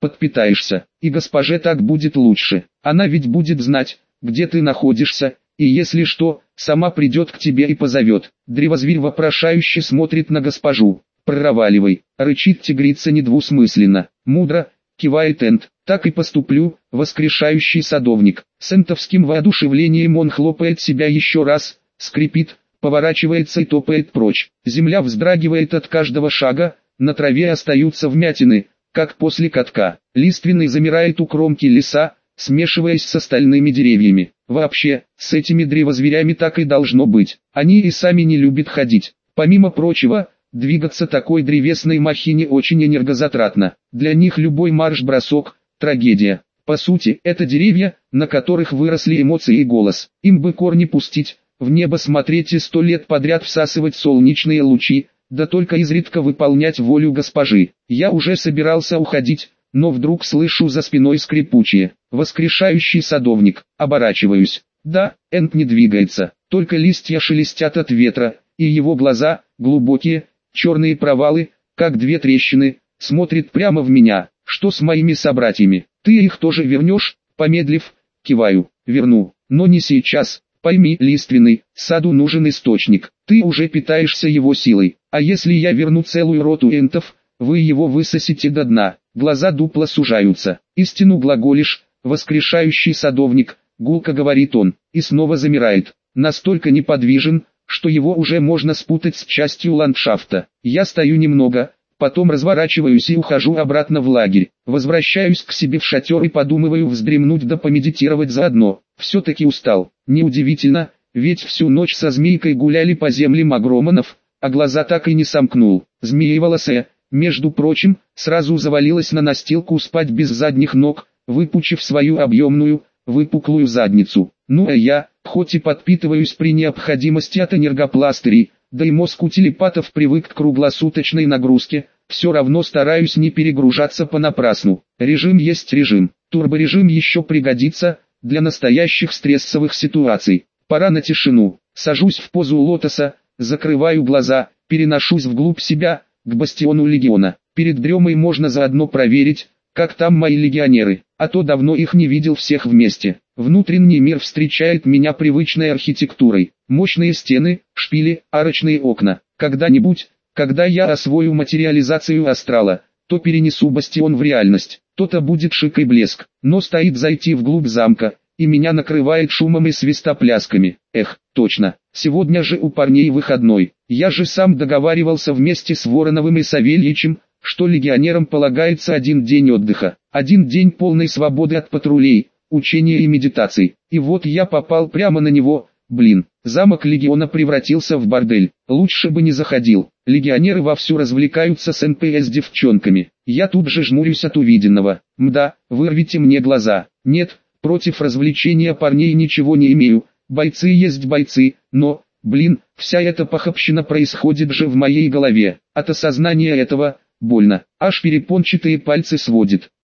подпитаешься, и госпоже так будет лучше. Она ведь будет знать, где ты находишься, и если что, сама придет к тебе и позовет. Древозверь вопрошающе смотрит на госпожу. «Проваливай», — рычит тигрица недвусмысленно. «Мудро», — кивает Энт. «Так и поступлю, воскрешающий садовник». С энтовским воодушевлением он хлопает себя еще раз, скрипит, поворачивается и топает прочь. Земля вздрагивает от каждого шага, на траве остаются вмятины, как после катка. Лиственный замирает у кромки леса, смешиваясь с остальными деревьями. Вообще, с этими древозверями так и должно быть. Они и сами не любят ходить. Помимо прочего, двигаться такой древесной махине очень энергозатратно. Для них любой марш-бросок – трагедия. По сути, это деревья, на которых выросли эмоции и голос. Им бы корни пустить, в небо смотреть и сто лет подряд всасывать солнечные лучи, да только изредка выполнять волю госпожи. Я уже собирался уходить, но вдруг слышу за спиной скрипучее: «Воскрешающий садовник». Оборачиваюсь. Да, Энт не двигается, только листья шелестят от ветра, и его глаза, глубокие, черные провалы, как две трещины, смотрят прямо в меня. «Что с моими собратьями? Ты их тоже вернешь?» Помедлив, киваю. «Верну, но не сейчас. Пойми, Лиственный, саду нужен источник. Ты уже питаешься его силой, а если я верну целую роту энтов, вы его высосите до дна». Глаза дупла сужаются. «Истину глаголишь, воскрешающий садовник», — гулко говорит он, и снова замирает. Настолько неподвижен, что его уже можно спутать с частью ландшафта. Я стою немного, потом разворачиваюсь и ухожу обратно в лагерь. Возвращаюсь к себе в шатер и подумываю вздремнуть да помедитировать заодно. Все-таки устал. Неудивительно, ведь всю ночь со змейкой гуляли по землям агроманов, а глаза так и не сомкнул. Змееволосая, между прочим, сразу завалилась на настилку спать без задних ног, выпучив свою объемную, выпуклую задницу. Ну а я, хоть и подпитываюсь при необходимости от энергопластырей, да и мозг у телепатов привык к круглосуточной нагрузке, все равно стараюсь не перегружаться понапрасну. Режим есть режим. Турборежим еще пригодится для настоящих стрессовых ситуаций. Пора на тишину. Сажусь в позу лотоса, закрываю глаза, переношусь вглубь себя, к бастиону легиона. Перед дремой можно заодно проверить, как там мои легионеры, а то давно их не видел всех вместе. Внутренний мир встречает меня привычной архитектурой. Мощные стены, шпили, арочные окна. Когда-нибудь, когда я освою материализацию астрала, то перенесу бастион в реальность. То-то будет шик и блеск. Но стоит зайти вглубь замка, и меня накрывает шумом и свистоплясками. Эх, точно, сегодня же у парней выходной. Я же сам договаривался вместе с Вороновым и Савельичем, что легионерам полагается один день отдыха, один день полной свободы от патрулей, учения и медитаций. И вот я попал прямо на него. Блин, замок легиона превратился в бордель. Лучше бы не заходил. Легионеры вовсю развлекаются с эн пэ эс девчонками. Я тут же жмурюсь от увиденного. Мда, вырвите мне глаза. Нет, против развлечения парней ничего не имею. Бойцы есть бойцы, но, блин, вся эта похабщина происходит же в моей голове. От осознания этого больно, аж перепончатые пальцы сводит.